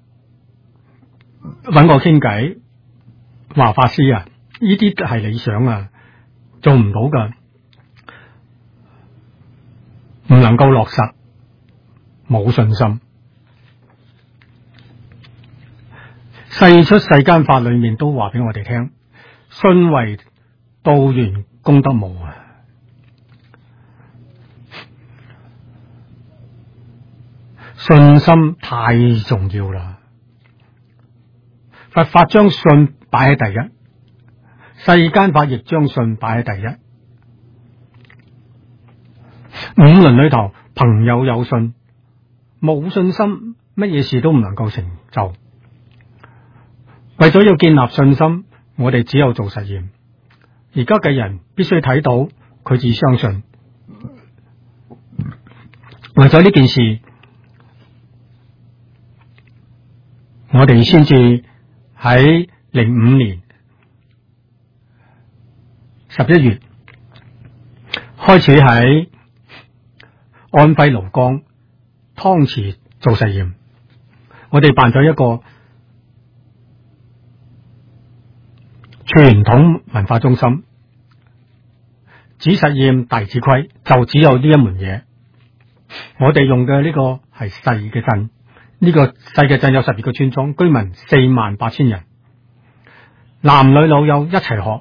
揾我傾偈，話法師啊，呢啲係理想啊，做唔到噶，唔能夠落實，冇信心。世出世間法裏面都話俾我哋聽，信為道源，功德無啊！信心太重要啦！佛法將信擺喺第一，世間法亦將信擺喺第一。五倫裏頭，朋友有信，冇信心，乜嘢事都唔能夠成就。為咗要建立信心，我哋只有做實驗。而家嘅人必須睇到佢至相信。為咗呢件事，我哋先至喺05年11月開始喺安徽廬江湯池做實驗。我哋辦咗一個傳統文化中心，只實驗弟子規，就只有呢一門嘢。我哋用嘅呢個係細嘅鎮，呢個細嘅鎮有12個村莊，居民48000人，男女老幼一齊學，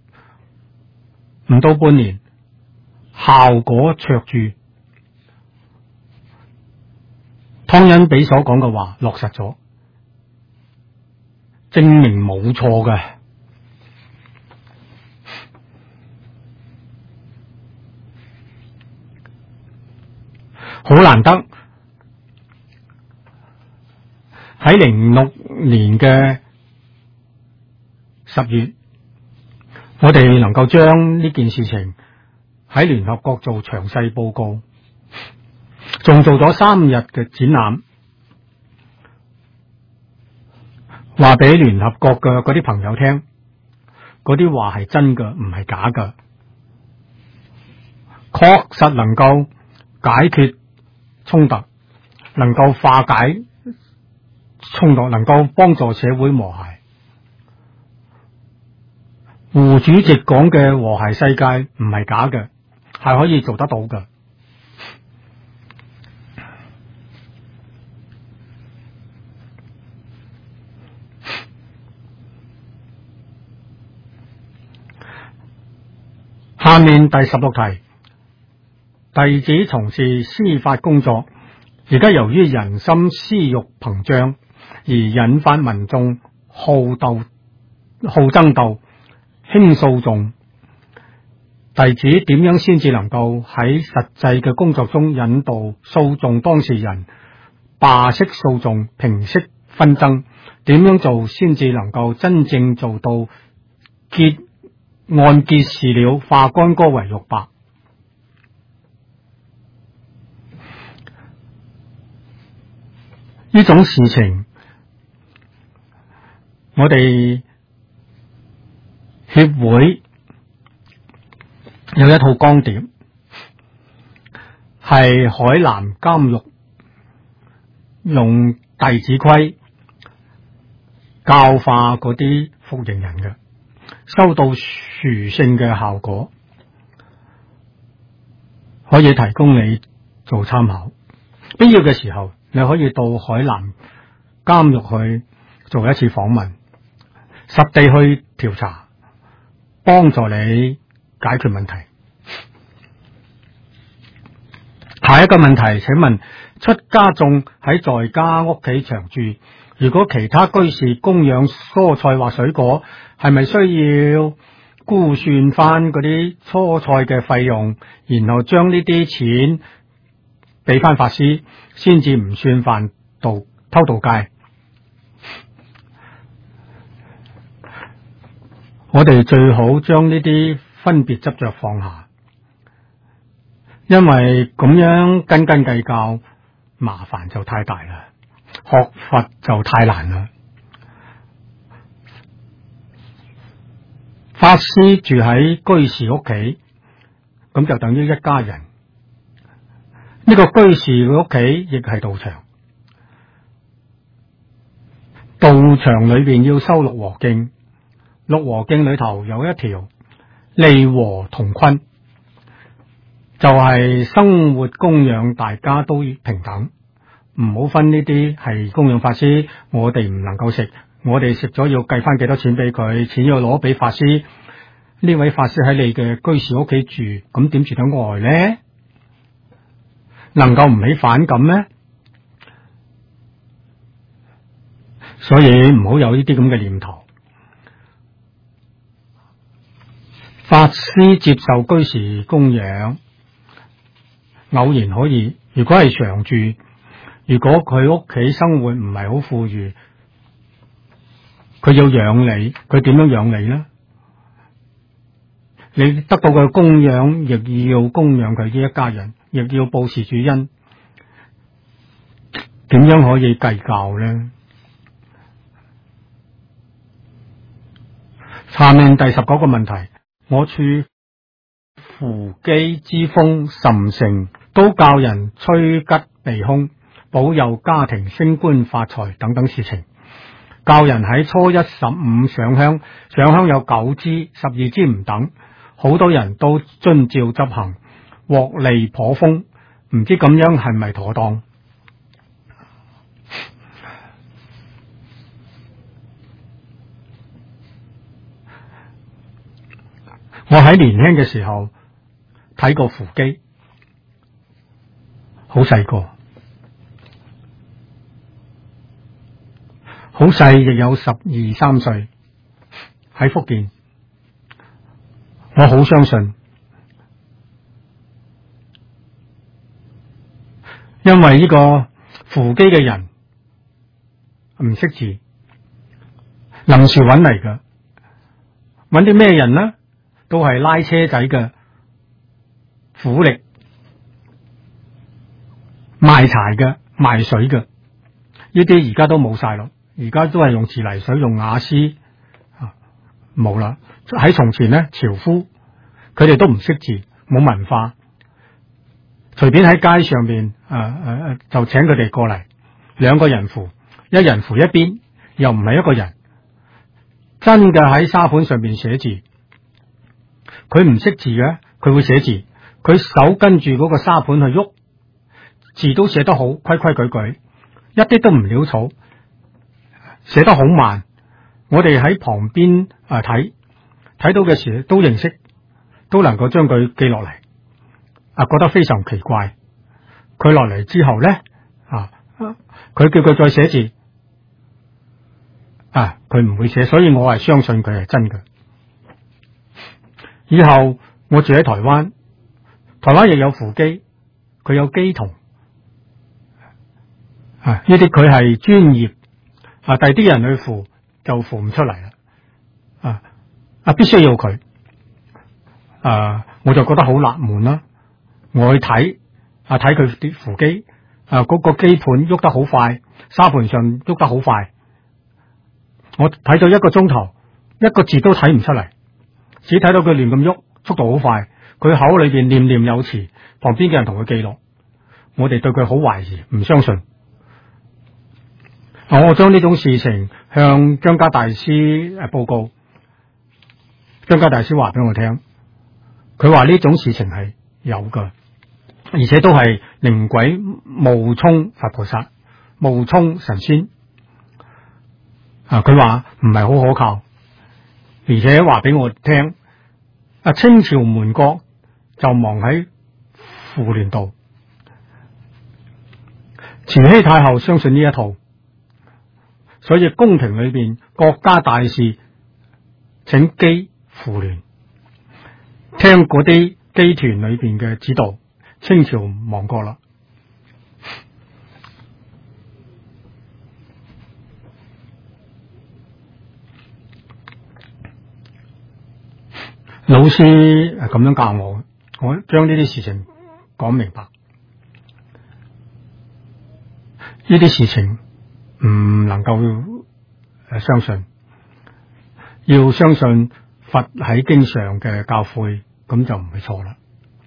唔到半年，效果卓著。湯恩比所講嘅話落實咗，證明冇錯嘅。好難得喺06年嘅10月，我哋能夠將呢件事情喺聯合國做詳細報告，仲做咗3日嘅展覽，話俾聯合國嘅嗰啲朋友聽， 嗰啲話係真嘅，唔係假嘅，確實能夠解決衝突，能夠化解衝突，能夠幫助社會和諧。胡主席講嘅和諧世界唔係假嘅，係可以做得到嘅。下面第16題，弟子從事司法工作，而家由於人心私欲膨脹而引發民眾好爭鬥、興訴訟，弟子點樣先至能夠喺實際嘅工作中引導訴訟當事人罷息訴訟、平息紛爭？點樣做先至能夠真正做到案結事了，化干戈為玉帛？呢種事情，我哋協會有一套光碟，係海南監獄用弟子規教化嗰啲服刑人嘅，收到殊勝嘅效果，可以提供你做參考。必要嘅時候，你可以到海南監獄去做一次訪問，實地去調查，幫助你解決問題。下一個問題，請問出家眾喺在家屋企長住，如果其他居士供養蔬菜或水果，係咪需要估算翻嗰啲蔬菜嘅費用，然後將呢啲錢俾翻法師，先至唔算犯偷盜戒？我哋最好將呢啲分別執着放下，因為咁樣斤斤計較，麻煩就太大啦，學佛就太難啦。法師住喺居士屋企，咁就等於一家人。呢個居士嘅屋企亦係道場，道場裏邊要修六和經，六和經裏頭有一條利和同坤，就係生活供養大家都平等，唔好分呢啲係供養法師，我哋唔能夠食，我哋食咗要計翻幾多錢俾佢，錢要攞俾法師。呢位法師喺你嘅居士屋企住，咁點住得呆呢？能夠唔起反感咩？所以唔好有呢啲咁嘅念頭。法師接受居士供養，偶然可以。如果係常住，如果佢屋企生活唔係好富裕，佢要養你，佢點樣養你呢？你得到嘅供養，亦要供養佢呢一家人，亦要報事主恩，點樣可以計較呢？下面第19個問題，我處扶乩之風甚盛，都教人趨吉避凶，保佑家庭升官發財等等事情，教人喺初一15上香，上香有9支、12支唔等，好多人都遵照執行，獲利頗豐，唔知咁樣係咪妥當？我喺年輕嘅時候睇過扶乩，好細個，好細亦有12、13歲，喺福建。我好相信，因為呢個扶乩嘅人唔識字，臨時揾嚟嘅，揾啲咩人呢？都係拉車仔嘅苦力，賣柴嘅、賣水嘅，呢啲而家都冇晒咯，而家都係用自來水、用瓦斯， 冇啦。喺從前咧，樵夫佢哋都唔識字，冇文化，隨便喺街上面就請佢哋過嚟，兩個人扶，一人扶一邊，又唔係一個人，真嘅喺沙盤上面寫字。佢唔識字嘅，佢會寫字，佢手跟住嗰個沙盤去喐，字都寫得好規規矩矩，一啲都唔潦草，寫得好慢。我哋喺旁邊睇到嘅時都認識，都能夠將佢記落嚟，覺得非常奇怪。佢落嚟之後咧，佢叫佢再寫字，佢唔會寫，所以我係相信佢係真嘅。以後我住喺台灣，台灣亦有扶機，佢有機童，呢啲佢係專業，第啲人去扶就扶唔出嚟啦，必須要佢，我就覺得好納悶啦。我去睇佢啲扶機，嗰個機盤喐得好快，沙盤上喐得好快，我睇咗1個鐘頭，一個字都睇唔出嚟。只睇到佢亂咁喐，速度好快，佢口裏邊念念有詞，旁邊嘅人同佢記錄，我哋對佢好懷疑，唔相信。我將呢種事情向張家大師報告，張家大師話俾我聽，佢話呢種事情係有噶，而且都係靈鬼冒充佛菩薩，冒充神仙。佢話唔係好可靠，而且話俾我聽，清朝門國就亡喺扶鸞道，慈禧太后相信呢一套，所以宮廷裏邊國家大事請機扶鸞，聽嗰啲機團裏邊嘅指導，清朝亡國啦。老師咁樣教我將呢啲事情講明白。呢啲事情唔能夠相信，要相信佛喺經上嘅教誨，咁就唔會錯啦。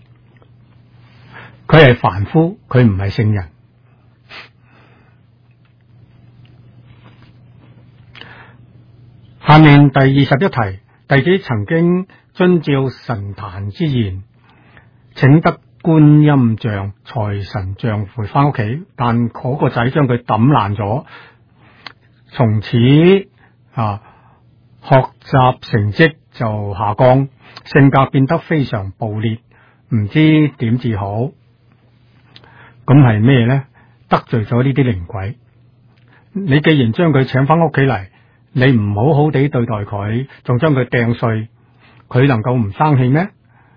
佢係凡夫，佢唔係聖人。下面第21題，弟子曾經遵照神壇之言，請得觀音像、財神像回翻屋企，但嗰個仔將佢抌爛咗，從此學習成績就下降，性格變得非常暴烈，唔知點至好。咁係咩呢？得罪咗呢啲靈鬼。你既然將佢請翻屋企嚟，你唔好好地對待佢，仲將佢掟碎，佢能夠唔生氣咩？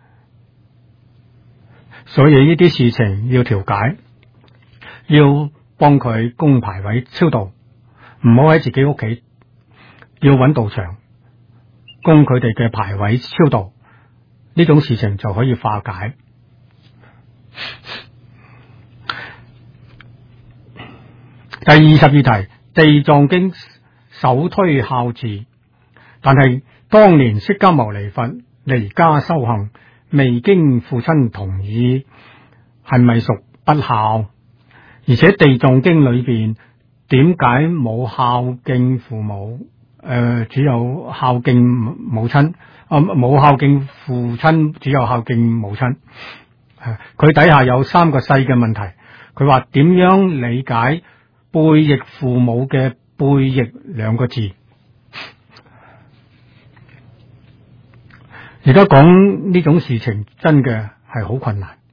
所以呢啲事情要調解，要幫佢供牌位超度，唔好喺自己屋企，要揾道場供佢哋嘅牌位超度，呢種事情就可以化解。第22題，地藏經首推孝字，但係當年釋迦牟尼佛離家修行，未經父親同意，係咪屬不孝？而且地藏經裏邊點解冇孝敬父母？只有孝敬母親，冇孝敬父親，只有孝敬母親。佢底下有3個細嘅問題，佢話點樣理解背逆父母嘅背逆2個字？而家講呢種事情真嘅係好困難。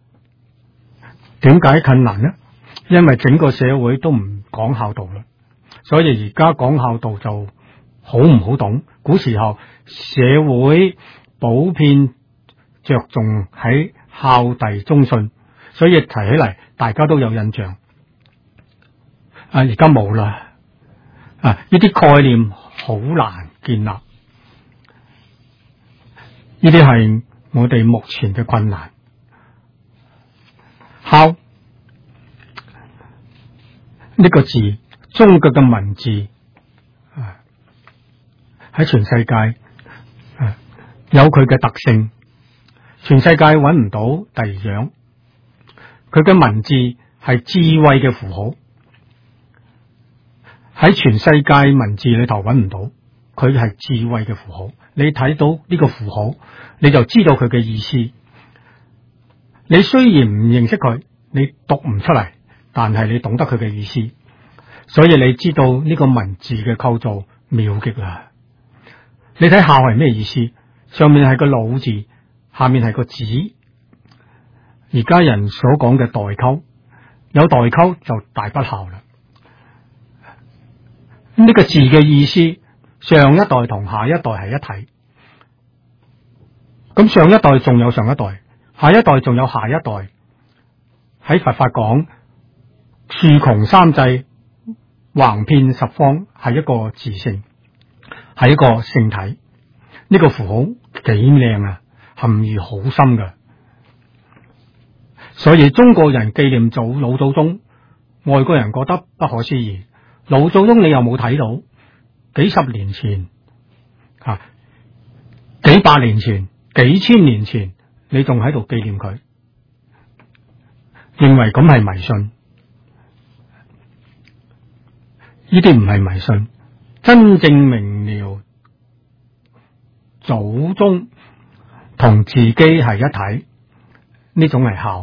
點解困難呢？因為整個社會都唔講孝道啦，所以而家講孝道就好唔好懂。古時候社會普遍着重喺孝弟忠信，所以提起嚟大家都有印象。而家冇啦，呢啲概念好難建立，呢啲係我哋目前嘅困難。孝呢個字，中國嘅文字喺全世界有佢嘅特性，全世界揾唔到第二樣。佢嘅文字係智慧嘅符號，喺全世界文字裏頭揾唔到，佢係智慧嘅符號。你睇到呢個符號，你就知道佢嘅意思。你雖然唔認識佢，你讀唔出嚟，但係你懂得佢嘅意思，所以你知道呢個文字嘅構造妙極啦。你睇孝係咩意思？上面係個老字，下面係個子。而家人所講嘅代溝，有代溝就大不孝啦。呢個字嘅意思，上一代同下一代係一體。咁上一代仲有上一代，下一代仲有下一代。喺佛法講，豎窮三際，橫遍十方，係一個自性，係一個聖體。呢個符號幾靚啊，含義好深噶。所以中國人紀念老祖宗，外國人覺得不可思議。老祖宗你又冇睇到？幾十年前，幾百年前，幾千年前，你仲喺度紀念佢，認為咁係迷信？呢啲唔係迷信，真正明了祖宗同自己係一體，呢種係孝。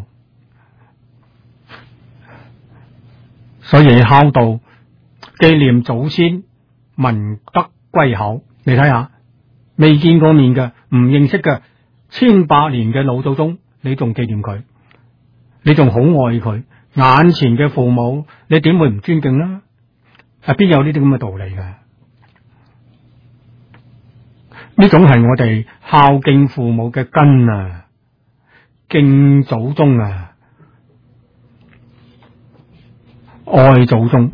所以孝道紀念祖先，民德歸厚。你睇下，未見過面嘅，唔認識嘅千百年嘅老祖宗，你仲紀念佢，你仲好愛佢。眼前嘅父母，你點會唔尊敬呢？邊有呢啲咁嘅道理嘅？呢種係我哋孝敬父母嘅根啊，敬祖宗啊，愛祖宗。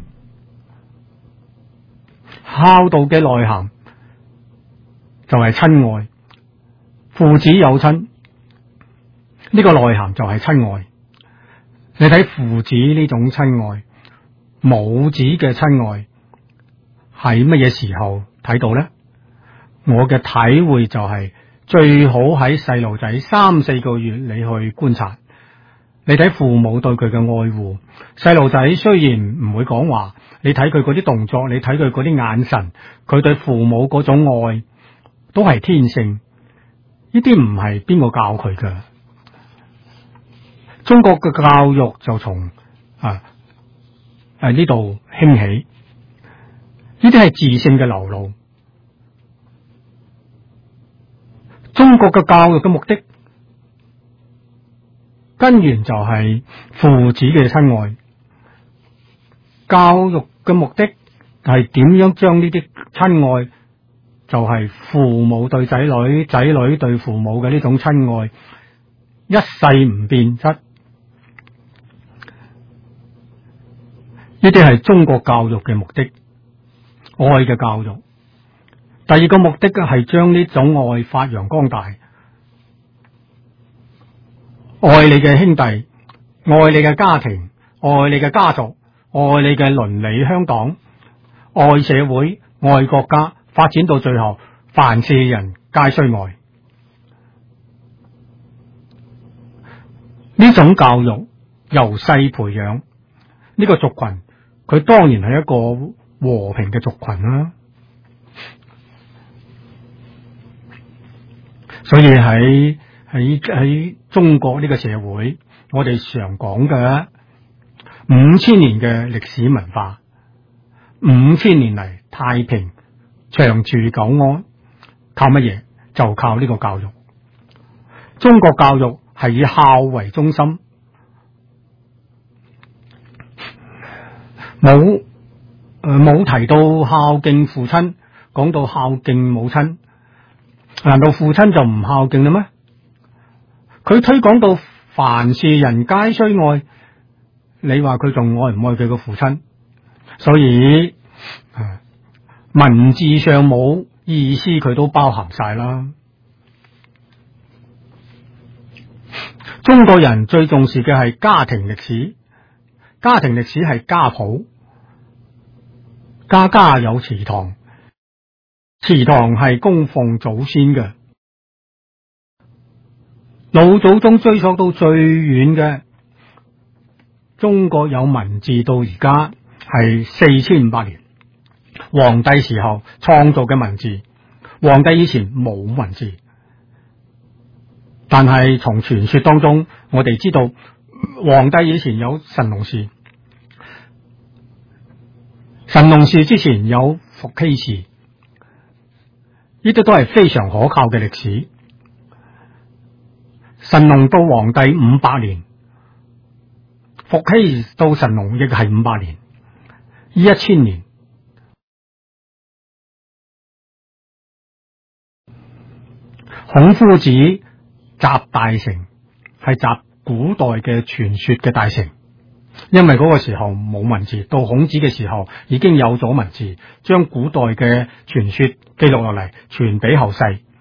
孝道嘅內涵就係親愛，父子有親，呢個內涵就係親愛。你睇父子呢種親愛，母子嘅親愛喺乜嘢時候睇到呢？我嘅體會就係最好喺細路仔3-4個月你去觀察，你睇父母對佢嘅愛護。細路仔雖然唔會講話，你睇佢嗰啲動作，你睇佢嗰啲眼神，佢對父母嗰種愛都係天性。呢啲唔係邊個教佢㗎？中國嘅教育就從呢度興起，呢啲係自性嘅流露。中國嘅教育嘅目的根源就係父子嘅親愛。教育嘅目的係點樣將呢啲親愛，就係父母對仔女，仔女對父母嘅呢種親愛，一世唔變質。呢啲係中國教育嘅目的，愛嘅教育。第二個目的係將呢種愛發揚光大，愛你嘅兄弟，愛你嘅家庭，愛你嘅家族，愛你嘅鄰里鄉黨，愛社會，愛國家，發展到最後，凡是人皆須愛。呢種教育由細培養呢個族群，佢當然係一個和平嘅族群啦。所以喺中國呢個社會，我哋常講嘅5000年嘅歷史文化，5000年嚟太平長處久安，靠乜嘢？就靠呢個教育。中國教育係以孝為中心，冇提到孝敬父親，講到孝敬母親。難道父親就唔孝敬啦咩？佢推廣到凡是人皆須愛，你話佢仲愛唔愛佢個父親？所以文字上冇意思，佢都包含晒啦。中國人最重視嘅係家庭歷史，家庭歷史係家譜，家家有祠堂，祠堂係供奉祖先嘅。 老祖宗追溯到最遠嘅中國有文字到而家係4500年，黃帝時候創造嘅文字，黃帝以前冇文字，但係從傳說當中我哋知道黃帝以前有神農氏，神農氏之前有伏羲氏，呢啲都係非常可靠嘅歷史。神農到黃帝500年，伏羲到神農亦係500年，呢1000年。孔夫子集大成，係集古代嘅傳說嘅大成，因為嗰個時候冇文字，到孔子嘅時候已經有咗文字，將古代嘅傳說記錄落嚟，傳俾後世。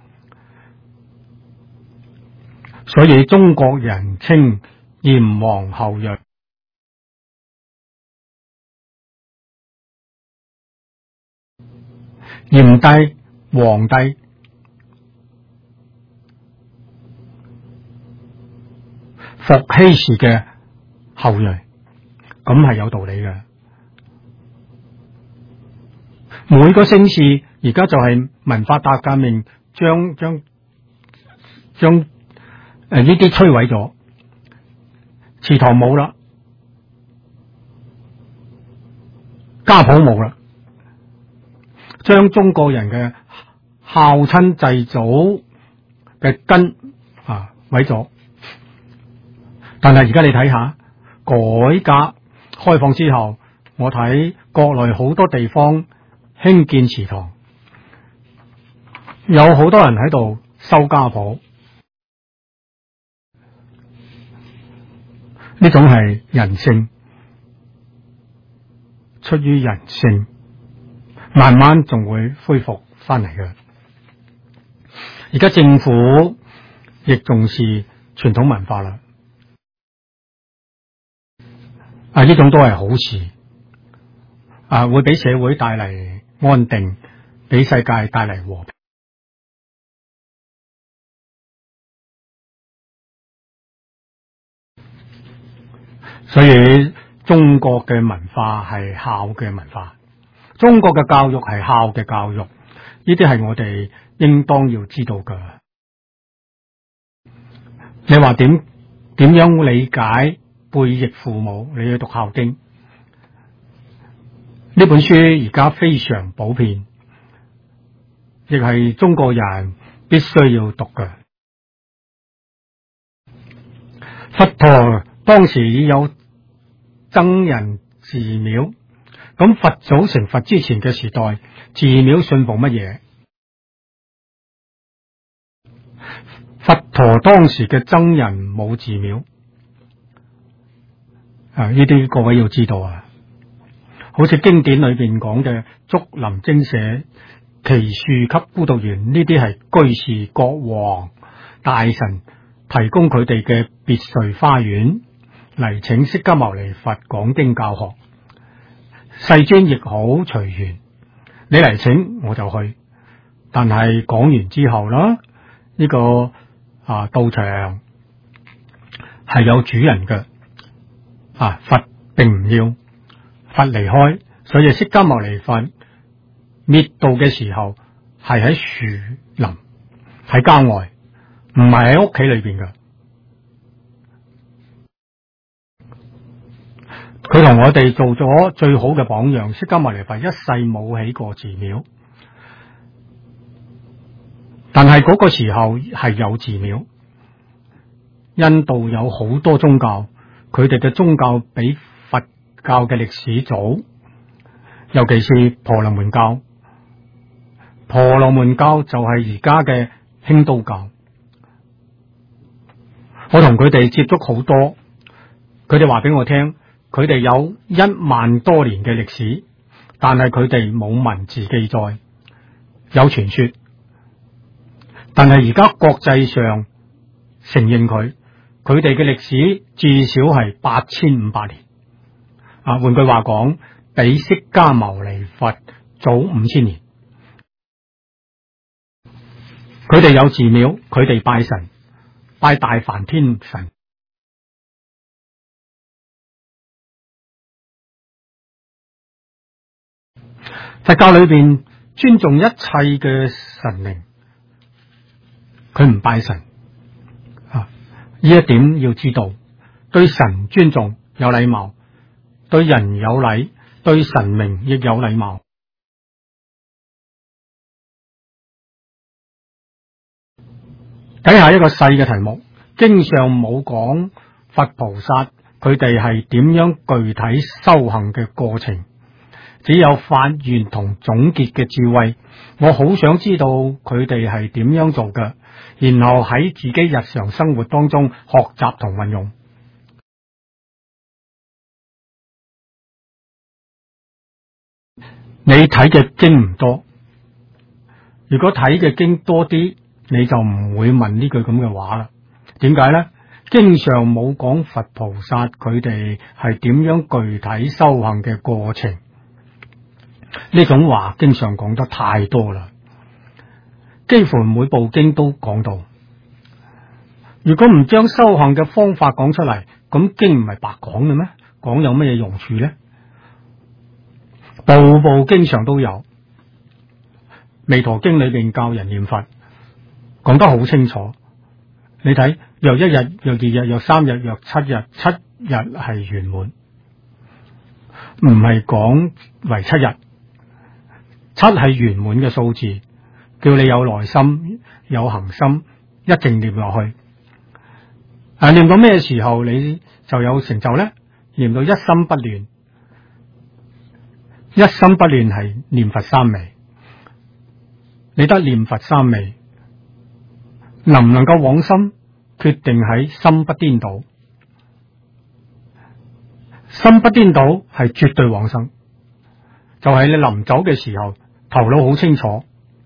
所以中國人稱炎黃後裔，炎帝、黃帝、伏羲氏嘅後裔，咁係有道理嘅。每個姓氏而家就係文化大革命將呢啲摧毀咗，祠堂冇啦，家譜冇啦，將中國人嘅孝親祭祖嘅根毀咗。但係而家你睇下，改革開放之後，我睇國內好多地方興建祠堂，有好多人喺度收家譜。呢種係人性，出於人性，慢慢仲會恢復翻嚟嘅。而家政府亦重視傳統文化啦，呢種都係好事，會俾社會帶嚟安定，俾世界帶嚟和平。所以中國嘅文化係孝嘅文化，中國嘅教育係孝嘅教育，呢啲係我哋應當要知道㗎。你話點樣理解背逆父母？你去讀《孝經》呢本書，而家非常普遍，亦係中國人必須要讀嘅。佛陀當時已有僧人寺廟，咁佛祖成佛之前嘅時代，寺廟信奉乜嘢？佛陀當時嘅僧人冇寺廟，呢啲各位要知道啊。好似經典裏邊講嘅竹林精舍、祇樹給孤獨園，呢啲係居士、國王、大臣提供佢哋嘅別墅花園嚟請釋迦牟尼佛講經教學，世尊亦好隨緣，你嚟請我就去。但係講完之後啦，呢個道場係有主人嘅，佛並唔要，佛離開，所以釋迦牟尼佛滅度嘅時候係喺樹林，喺郊外，唔係喺屋企裏邊嘅。佢同我哋做咗最好嘅榜樣，釋迦牟尼佛一世冇起過寺廟，但係嗰個時候係有寺廟。印度有好多宗教，佢哋嘅宗教比佛教嘅歷史早，尤其是婆羅門教。婆羅門教就係而家嘅興都教。我同佢哋接觸好多，佢哋話俾我聽，佢哋有1萬多年嘅歷史，但係佢哋冇文字記載，有傳說。但係而家國際上承認佢哋嘅歷史至少係8500年。換句話講，比釋迦牟尼佛早5000年。佢哋有寺廟，佢哋拜神， 拜大梵天神。佛教裏邊尊重一切嘅神靈，佢唔拜神啊！呢一點要知道，對神尊重有禮貌，對人有禮，對神明亦有禮貌。睇下一個細嘅題目，經上冇講佛菩薩佢哋係點樣具體修行嘅過程，只有發願同總結嘅智慧。我好想知道佢哋係點樣做嘅，然後喺自己日常生活當中學習同運用。你睇嘅經唔多，如果睇嘅經多啲，你就唔會問呢句咁嘅話啦。點解呢？經上冇講佛菩薩佢哋係點樣具體修行嘅過程，呢種話經上講得太多啦，幾乎每部經都講到。如果唔將修行嘅方法講出嚟，咁經唔係白講嘅咩？講有乜嘢用處呢？部部經上都有，彌陀經裏邊教人念佛，講得好清楚。你睇，若一日，若二日，若三日，若七日，七日係圓滿，唔係講為七日。七係圓滿嘅數字，叫你有耐心、有恒心，一直念落去。念到咩時候你就有成就呢？念到一心不亂，一心不亂係念佛三昧。你得念佛三昧，能唔能夠往生，決定喺心不顛倒。心不顛倒係絕對往生，就係你臨走嘅時候，頭腦好清楚，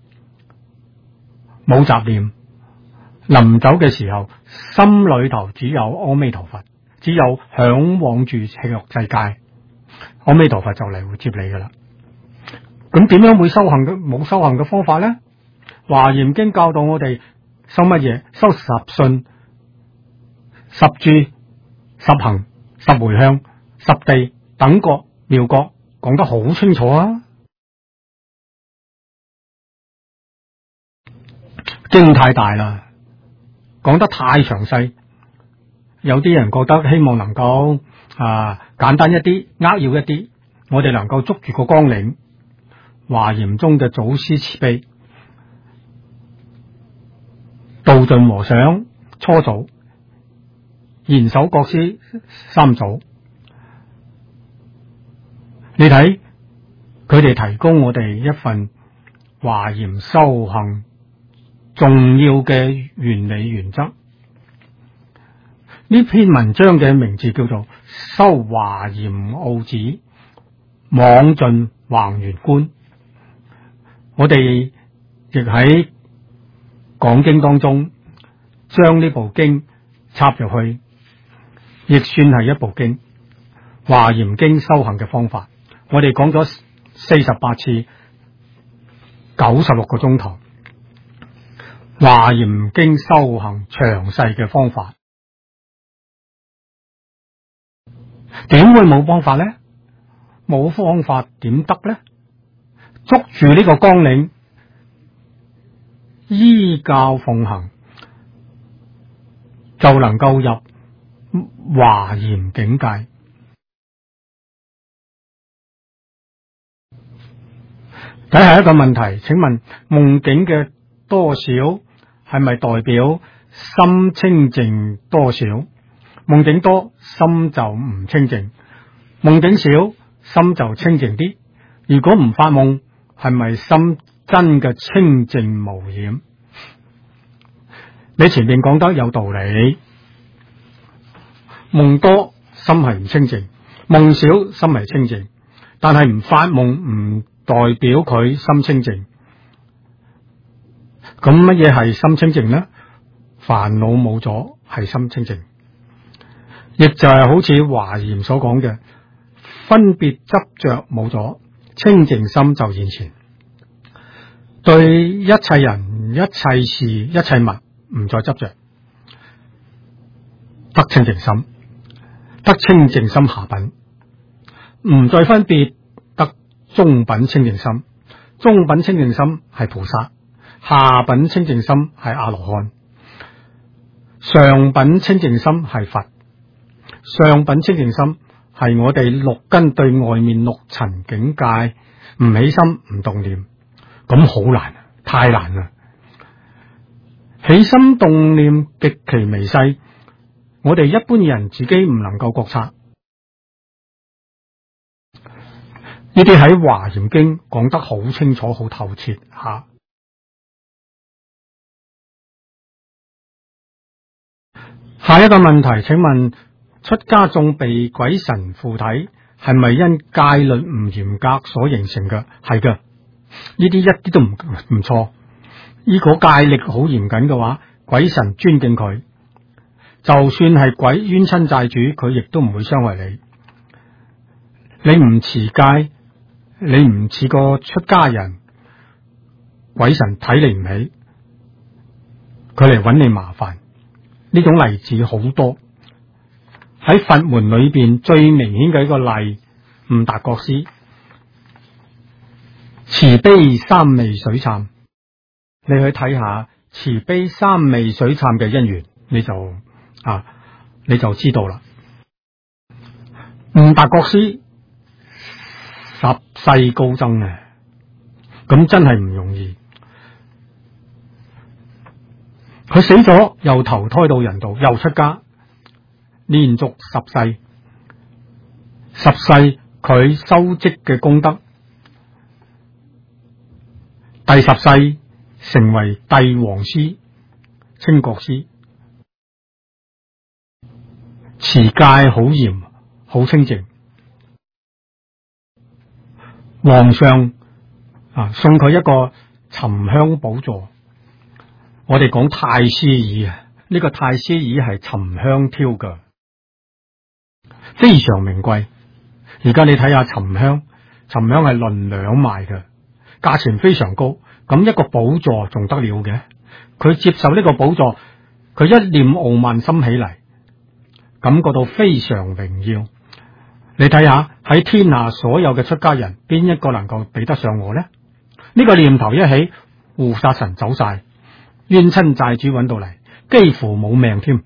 冇雜念。臨走嘅時候，心裏頭只有阿彌陀佛，只有向往住極樂世界，阿彌陀佛就嚟會接你噶啦。咁點樣會修行嘅？冇修行嘅方法呢？華嚴經教導我哋修乜嘢？修十信、十住、十行、十回向、十地、等覺、妙覺，講得好清楚啊！經太大啦，講得太詳細，有啲人覺得希望能夠簡單一啲，扼要一啲，我哋能夠捉住個綱領。華嚴宗嘅祖師慈悲，道盡和尚初祖，賢首國師三祖，你睇佢哋提供我哋一份華嚴修行重要嘅原理原則。呢篇文章嘅名字叫做《修華嚴奧旨，妄盡橫圓觀》。我哋亦喺講經當中將呢部經插入去，亦算係一部經。華嚴經修行嘅方法，我哋講咗48次，96個鐘頭。華嚴經修行詳細嘅方法，點會冇方法呢？冇方法點得呢？捉住呢個綱領，依教奉行，就能夠入華嚴境界。睇下一個問題，請問夢境嘅多少係咪代表心清淨多少？夢境多，心就唔清淨；夢境少，心就清淨啲。如果唔發夢，係咪心真嘅清淨無染？你前面講得有道理。夢多心係唔清淨，夢少心係清淨，但係唔發夢唔代表佢心清淨。咁乜嘢係心清淨呢？煩惱冇咗係心清淨，亦就係好似華嚴所講嘅，分別執着冇咗，清淨心就現前。對一切人、一切事、一切物唔再執着， 得清淨心，得清淨心下品，唔再分別，得中品清淨心。中品清淨心係菩薩，下品清淨心係阿羅漢，上品清淨心係佛。上品清淨心係我哋六根對外面六塵境界唔起心唔動念，咁好難，太難啦。起心動念極其微細，我哋一般人自己唔能夠覺察。呢啲喺《華嚴經》講得好清楚、好透徹吓。下一個問題，請問出家眾被鬼神附體，係咪因戒律唔嚴格所形成嘅？係嘅，呢啲一啲都唔錯。如果戒律好嚴謹嘅話，鬼神尊敬佢，就算係鬼冤親債主，佢亦都唔會傷害你。你唔持戒，你唔似個出家人，鬼神睇你唔起，佢嚟揾你麻煩。呢種例子好多，喺佛門裏邊最明顯嘅一個例，悟達國師慈悲三昧水懺，你去睇下慈悲三昧水懺嘅因緣，你就知道啦。悟達國師十世高僧啊，咁真係唔容易。佢死咗又投胎到人道，又出家，連續10世佢修積嘅功德，第10世成為帝王師、清國師，持戒好嚴、好清淨。皇上送佢一個沉香寶座。我哋講太師椅啊，呢個太師椅係沉香挑嘅，非常名貴。而家你睇下沉香係論兩賣嘅，價錢非常高。咁一個寶座仲得了嘅？佢接受呢個寶座，佢一念傲慢心起嚟，感覺到非常榮耀。你睇下喺天下所有嘅出家人，邊一個能夠比得上我呢？呢個念頭一起，護薩神走晒。冤親債主揾到嚟，幾乎冇命添。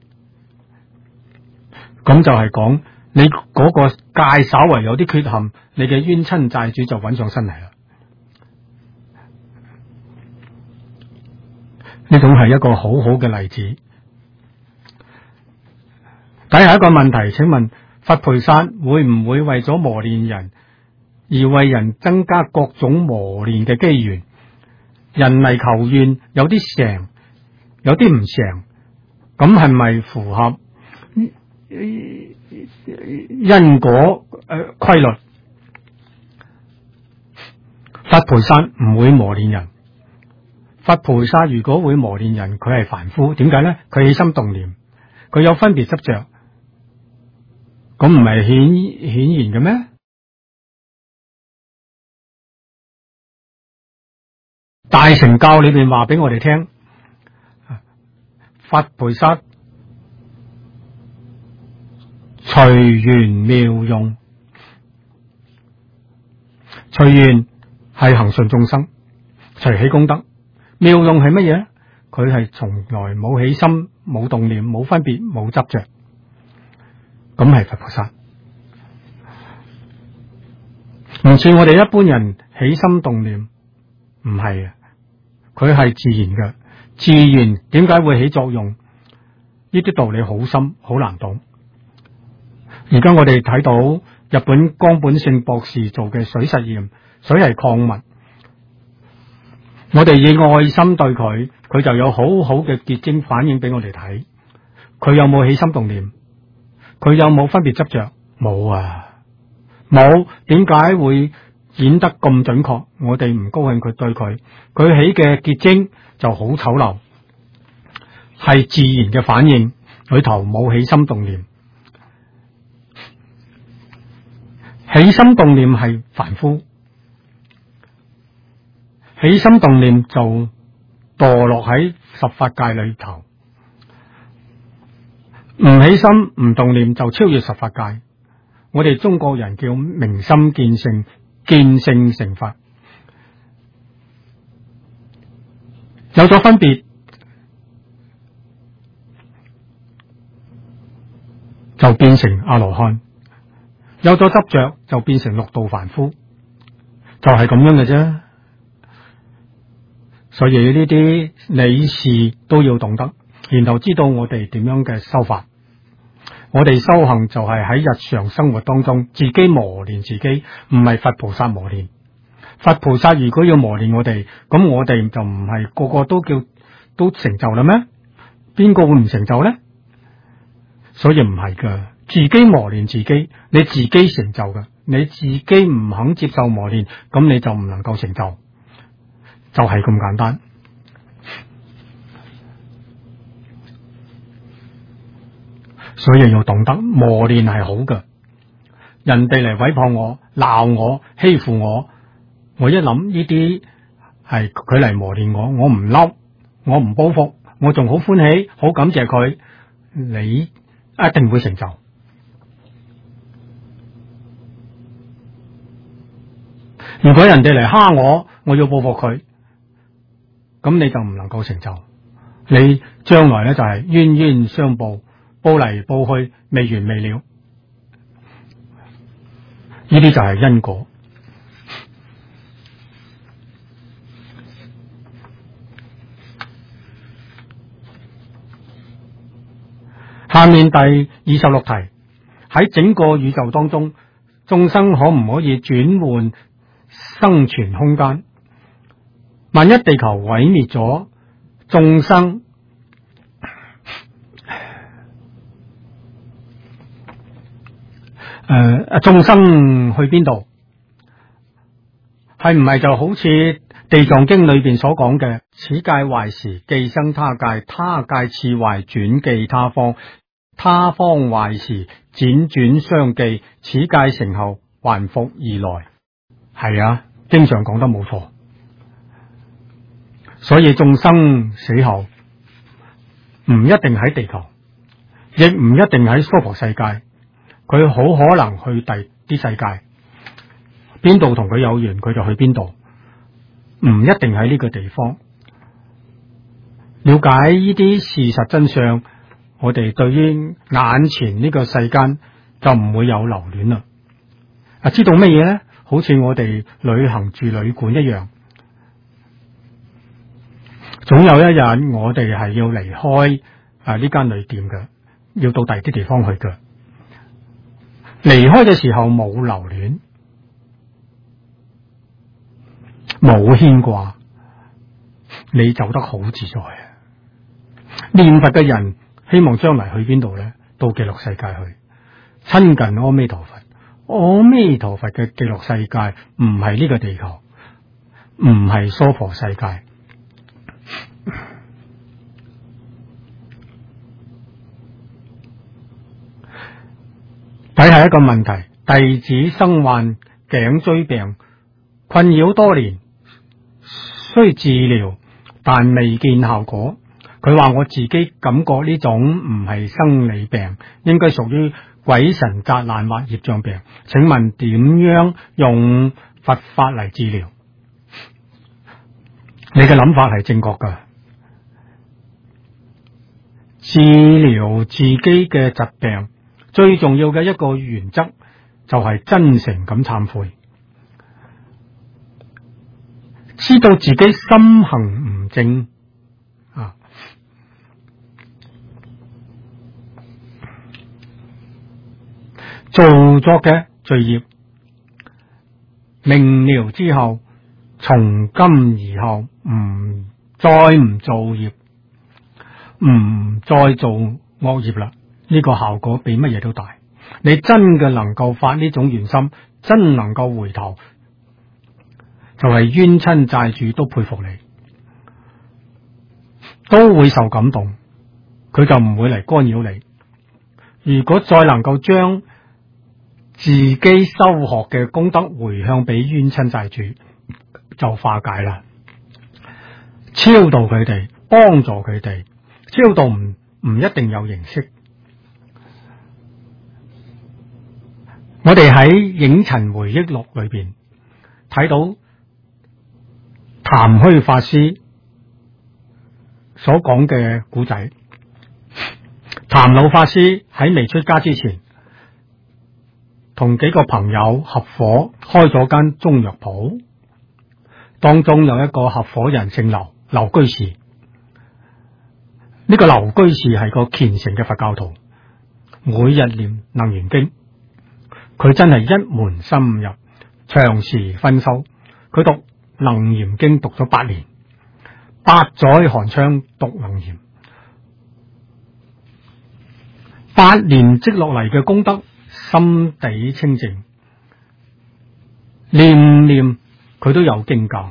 咁就係講你嗰個戒稍為有啲缺陷，你嘅冤親債主就揾上身嚟啦。呢種係一個好好嘅例子。底下一個問題，請問佛菩薩會唔會為咗磨練人而為人增加各種磨練嘅機緣？人嚟求願，有啲成，有啲唔成，咁係咪符合因果規律？佛菩薩唔會磨練人。佛菩薩如果會磨練人，佢係凡夫。點解咧？佢起心動念，佢有分別執着，咁唔係顯然嘅咩？大乘教裏邊話俾我哋聽，佛菩薩隨緣妙用，隨緣係恆順眾生，隨喜功德。妙用係乜嘢？佢係從來冇起心、冇動念、冇分別、冇執着，咁係佛菩薩。唔似我哋一般人起心動念，唔係啊。佢係自然嘅，自然點解會起作用？呢啲道理好深，好難懂。而家我哋睇到日本岡本勝博士做嘅水實驗，水係礦物，我哋以愛心對佢，佢就有好好嘅結晶反應俾我哋睇。佢有冇起心動念？佢有冇分別執着？冇啊，冇。點解會演得咁準確？我哋唔高興佢對佢起嘅結晶就好醜陋，係自然嘅反應，裏頭冇起心動念。起心動念係凡夫，起心動念就墮落喺十法界裏頭。 唔起心唔動念就超越十法界。我哋中國人叫明心見性，見性成佛。有咗分別就變成阿羅漢，有咗執着就變成六道凡夫，就係咁樣嘅啫。所以呢啲理事都要懂得，然後知道我哋點樣嘅修法。我哋修行就係喺日常生活當中自己磨練自己，唔係佛菩薩磨練。佛菩薩如果要磨練我哋，咁我哋就唔係個個都成就啦咩？邊個會唔成就呢？所以唔係噶，自己磨練自己，你自己成就噶。你自己唔肯接受磨練，咁你就唔能夠成就，就係咁簡單。所以要懂得磨練係好嘅。人哋嚟毀謗我、鬧我、欺負我，我一諗呢啲係佢嚟磨練我，我唔嬲，我唔報復，我仲好歡喜，好感謝佢，你一定會成就。如果人哋嚟蝦我，我要報復佢，咁你就唔能夠成就。你將來咧就係冤冤相報，報嚟報去，未完未了。呢啲就係因果。下面第26題，喺整個宇宙當中，眾生可唔可以轉換生存空間？萬一地球毀滅咗，眾生眾生去邊度？係唔係就好似地藏經裏邊所講嘅，此界壞時寄生他界，他界次壞轉寄他方，他方壞時輾轉相寄，此界成後還復而來。係啊，經常講得冇錯。所以眾生死後唔一定喺地球，亦唔一定喺娑婆世界，佢好可能去第啲世界，邊度同佢有緣佢就去邊度，唔一定喺呢個地方。了解呢啲事實真相，我哋對於眼前呢個世間就唔會有留戀啦。知道乜嘢呢？好似我哋旅行住旅館一樣，總有一日我哋係要離開呢間旅店嘅，要到第二啲地方去嘅。離開嘅時候冇留戀，冇牽掛，你走得好自在啊！念佛嘅人希望將來去邊度呢？到極樂世界去親近阿彌陀佛。阿彌陀佛嘅極樂世界唔係呢個地球，唔係娑婆世界。睇下一個問題，弟子生患頸椎病，困擾多年，需治療，但未見效果。佢話我自己感覺呢種唔係生理病，應該屬於鬼神責難或業障病。請問點樣用佛法嚟治療？你嘅諗法係正確㗎。治療自己嘅疾病最重要嘅一個原則就係真誠咁懺悔，知道自己心行唔正做作嘅罪業，明了之後，從今以後再唔做業，唔再做惡業啦。呢個效果比乜嘢都大。你真嘅能夠發呢種願心，真能夠回頭，就係冤親債主都佩服你，都會受感動，佢就唔會嚟干擾你。如果再能夠將自己修學嘅功德回向俾冤親債主，就化解啦，超度佢哋，幫助佢哋。超度唔一定有形式， 我哋喺影塵回憶錄裏邊睇到譚虛法師所講嘅古仔。譚老法師喺未出家之前，同幾個朋友合夥開咗間中藥鋪，當中有一個合夥人姓劉，劉居士。呢個劉居士係個虔誠嘅佛教徒，每日念楞嚴經，佢真係一門深入，長時熏修。佢讀楞嚴經讀咗8年，8載寒窗讀楞嚴，8年積落嚟嘅功德，心地清淨，念念佢都有經教。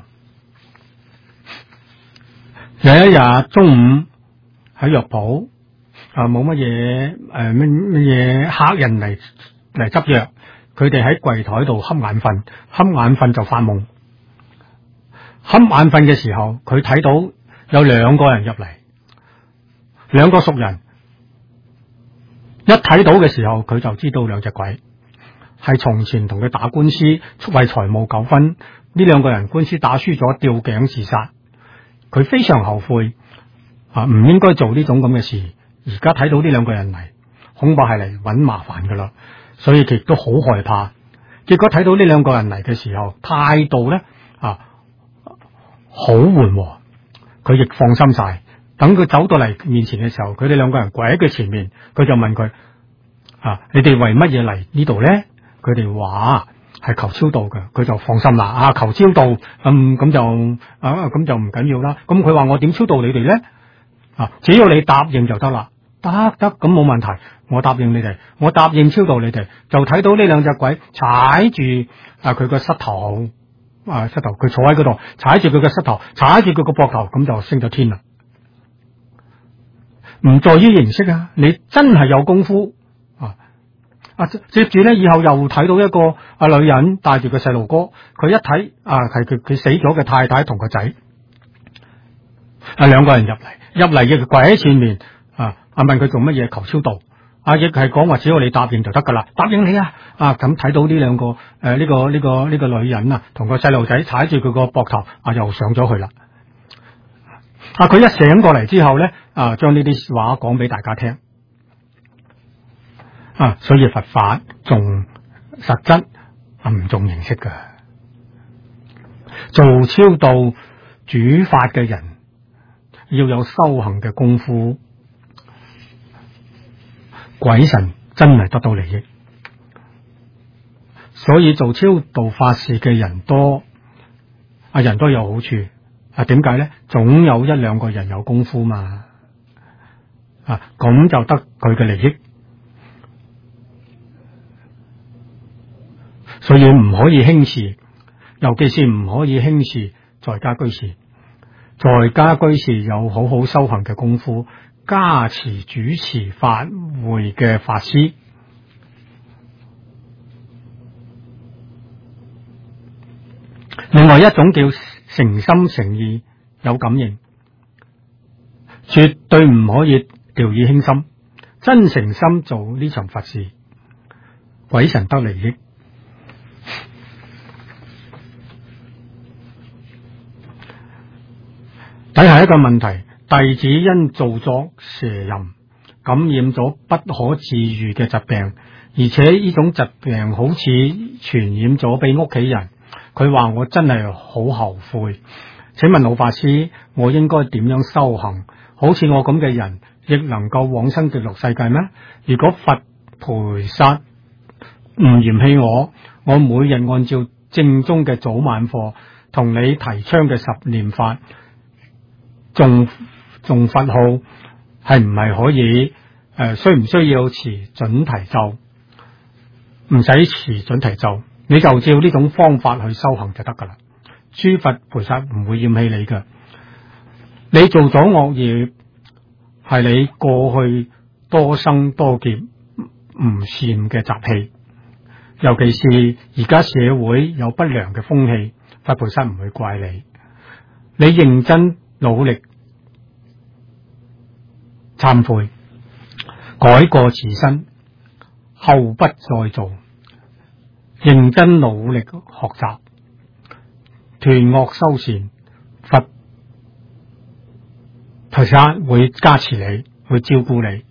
有一日中午喺藥鋪，冇乜嘢乜嘢客人嚟執藥，佢哋喺櫃台度瞌眼瞓就發夢。瞌眼瞓嘅時候，佢睇到有2個人入嚟，2個熟人。一睇到嘅時候，佢就知道2隻鬼係從前同佢打官司，為財務糾紛。呢2個人官司打輸咗，吊頸自殺。佢非常後悔，唔應該做呢種咁嘅事。而家睇到呢2個人嚟，恐怕係嚟揾麻煩噶啦，所以佢亦都好害怕。結果睇到呢2個人嚟嘅時候，態度咧好緩和，佢亦放心晒。等佢走到嚟面前嘅時候，佢哋2個人跪喺佢前面，佢就問佢：你哋為乜嘢嚟呢度咧？佢哋話係求超度嘅，佢就放心啦。求超度，咁就唔緊要啦。咁佢話：我點超度你哋咧？只要你答應就得啦。得，咁冇問題，我答應你哋，我答應超度你哋。就睇到呢2隻鬼踩住佢個膝頭，佢坐喺嗰度，踩住佢個膝頭，踩住佢個膊頭，咁就升咗天啦。唔在於形式啊，你真係有功夫接住咧，以後又睇到一個女人帶住個細路哥，佢一睇係佢死咗嘅太太同個仔，2個人入嚟亦跪喺前面問佢做乜嘢，求超度，亦係講話只要你答應就得噶啦，答應你咁睇到呢2個呢個女人同個細路仔踩住佢個膊頭又上咗去啦。佢一醒過嚟之後咧，將呢啲話講俾大家聽。所以佛法重實質，唔重形式噶。做超度主法嘅人要有修行嘅功夫，鬼神真係得到利益。所以做超度法事嘅人多，人多有好處。點解咧？總有1-2個人有功夫嘛，咁就得佢嘅利益。所以唔可以輕視，尤其是唔可以輕視在家居士。在家居士有好好修行嘅功夫，加持主持法會嘅法師。另外一種叫誠心誠意有感應，絕對唔可以掉以輕心，真誠心做呢場法事，鬼神得利益。睇下一個問題，弟子因做作邪淫，感染咗不可治愈嘅疾病，而且呢種疾病好似傳染咗俾屋企人。佢話我真係好後悔，請問老法師，我應該點樣修行？好似我咁嘅人，亦能夠往生極樂世界咩？如果佛菩薩唔嫌棄我每日按照正宗嘅早晚課同你提倡嘅10念法，誦佛號，係唔係可以？需唔需要持準提咒？唔使持準提咒，你就照呢種方法去修行就得噶啦。諸佛菩薩唔會厭棄你噶。你做咗惡業，係你過去多生多劫唔善嘅習氣，尤其是而家社會有不良嘅風氣，佛菩薩唔會怪你。你認真努力懺悔，改過自新，後不再做， 認真努力學習，斷惡修善，佛菩薩會加持你，會照顧你。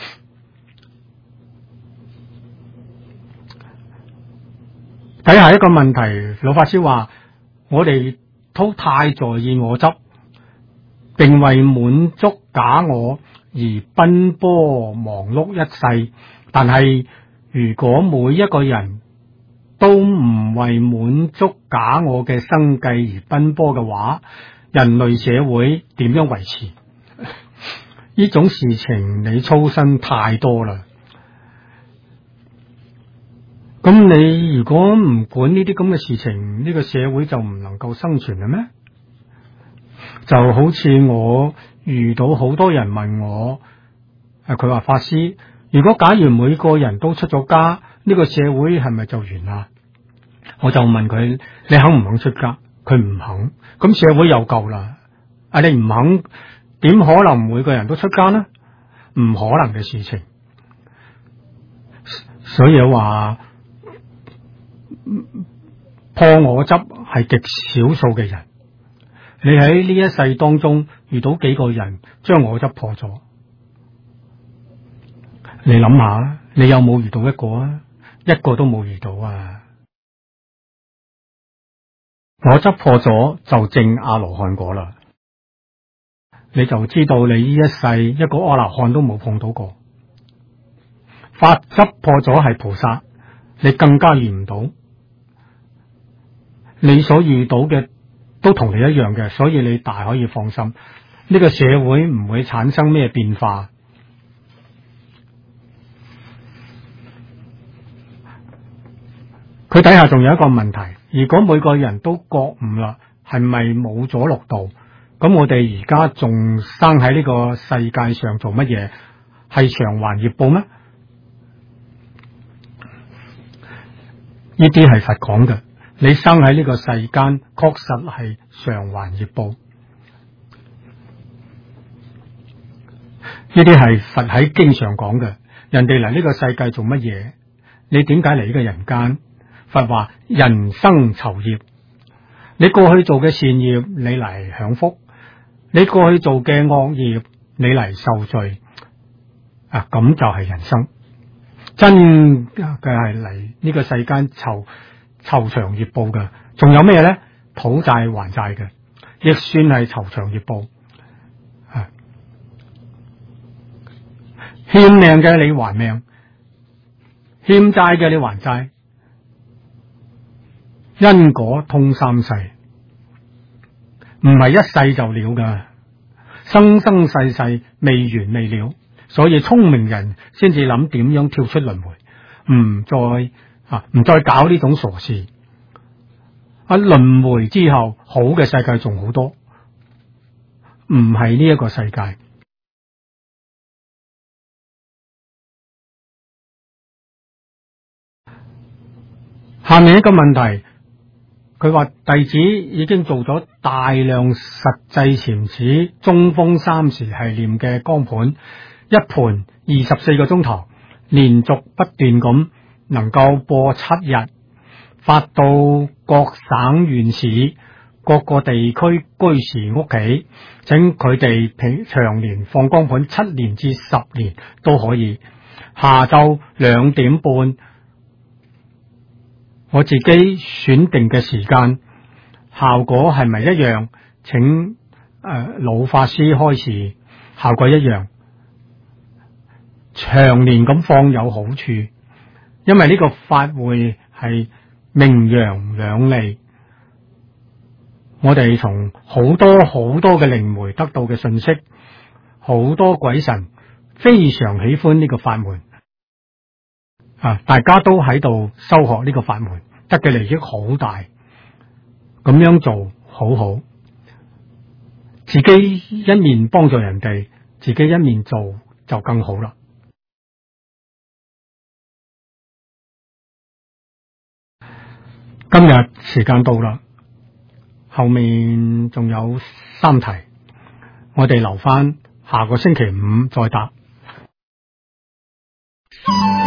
睇下一個問題，老法師話：我哋都太在意我執，並為滿足假我而奔波忙碌一世。但係如果每一個人都唔為滿足假我嘅生計而奔波嘅話，人類社會點樣維持？呢種事情你操心太多啦。咁你如果唔管呢啲咁嘅事情，呢個社會就唔能夠生存啦咩？就好似我遇到好多人問我，佢話法師，如果假如每個人都出咗家，呢個社會係咪就完啦？我就問佢：你肯唔肯出家？佢唔肯，咁社會又夠啦。你唔肯，點可能每個人都出家呢？唔可能嘅事情。所以話破我執係極少數嘅人。你喺呢一世當中遇到幾個人將我執破咗？你諗下，你有冇遇到一個啊？一個都冇遇到啊！我執破咗就證阿羅漢果啦，你就知道你呢一世一個阿羅漢都冇碰到過。法執破咗係菩薩，你更加遇唔到。你所遇到嘅都同你一樣嘅，所以你大可以放心，呢個社會唔會產生咩變化。佢底下仲有一個問題，如果每個人都覺悟啦，係咪冇咗六道？咁我哋而家仲生喺呢個世界上做乜嘢？係償還業報咩？呢啲係佛講嘅，你生喺呢個世間，確實係償還業報。呢啲係佛喺經上講嘅。人哋嚟呢個世界做乜嘢？你點解嚟呢個人間？佛話人生酬業，你過去做嘅善業，你嚟享福；你過去做嘅惡業，你嚟受罪。咁就係人生。真嘅係嚟呢個世間酬償業報嘅。仲有咩咧？討債還債嘅，亦算係酬償業報。欠命嘅你還命，欠債嘅你還債。因果通三世，唔係一世就了噶，生生世世未完未了。所以聰明人先至諗點樣跳出輪迴，唔再搞呢種傻事。輪迴之後好嘅世界仲好多，唔係呢一個世界。下面一個問題，佢話弟子已經做咗大量實際禪寺中風三時繫念嘅光盤，一盤24個鐘頭，連續不斷咁能夠播7日，發到各省縣市各個地區居士屋企，請佢哋長年放光盤7年至10年都可以。下晝2點半，我自己選定嘅時間，效果係咪一樣？請老法師開示。效果一樣，長年咁放有好處，因為呢個法會係名揚兩利。我哋從好多好多嘅靈媒得到嘅信息，好多鬼神非常喜歡呢個法門。大家都喺度修學呢個法門，得嘅利益好大，咁樣做好好，自己一面幫助人哋，自己一面做就更好啦。今日時間到啦，後面仲有3題，我哋留翻下個星期5再答。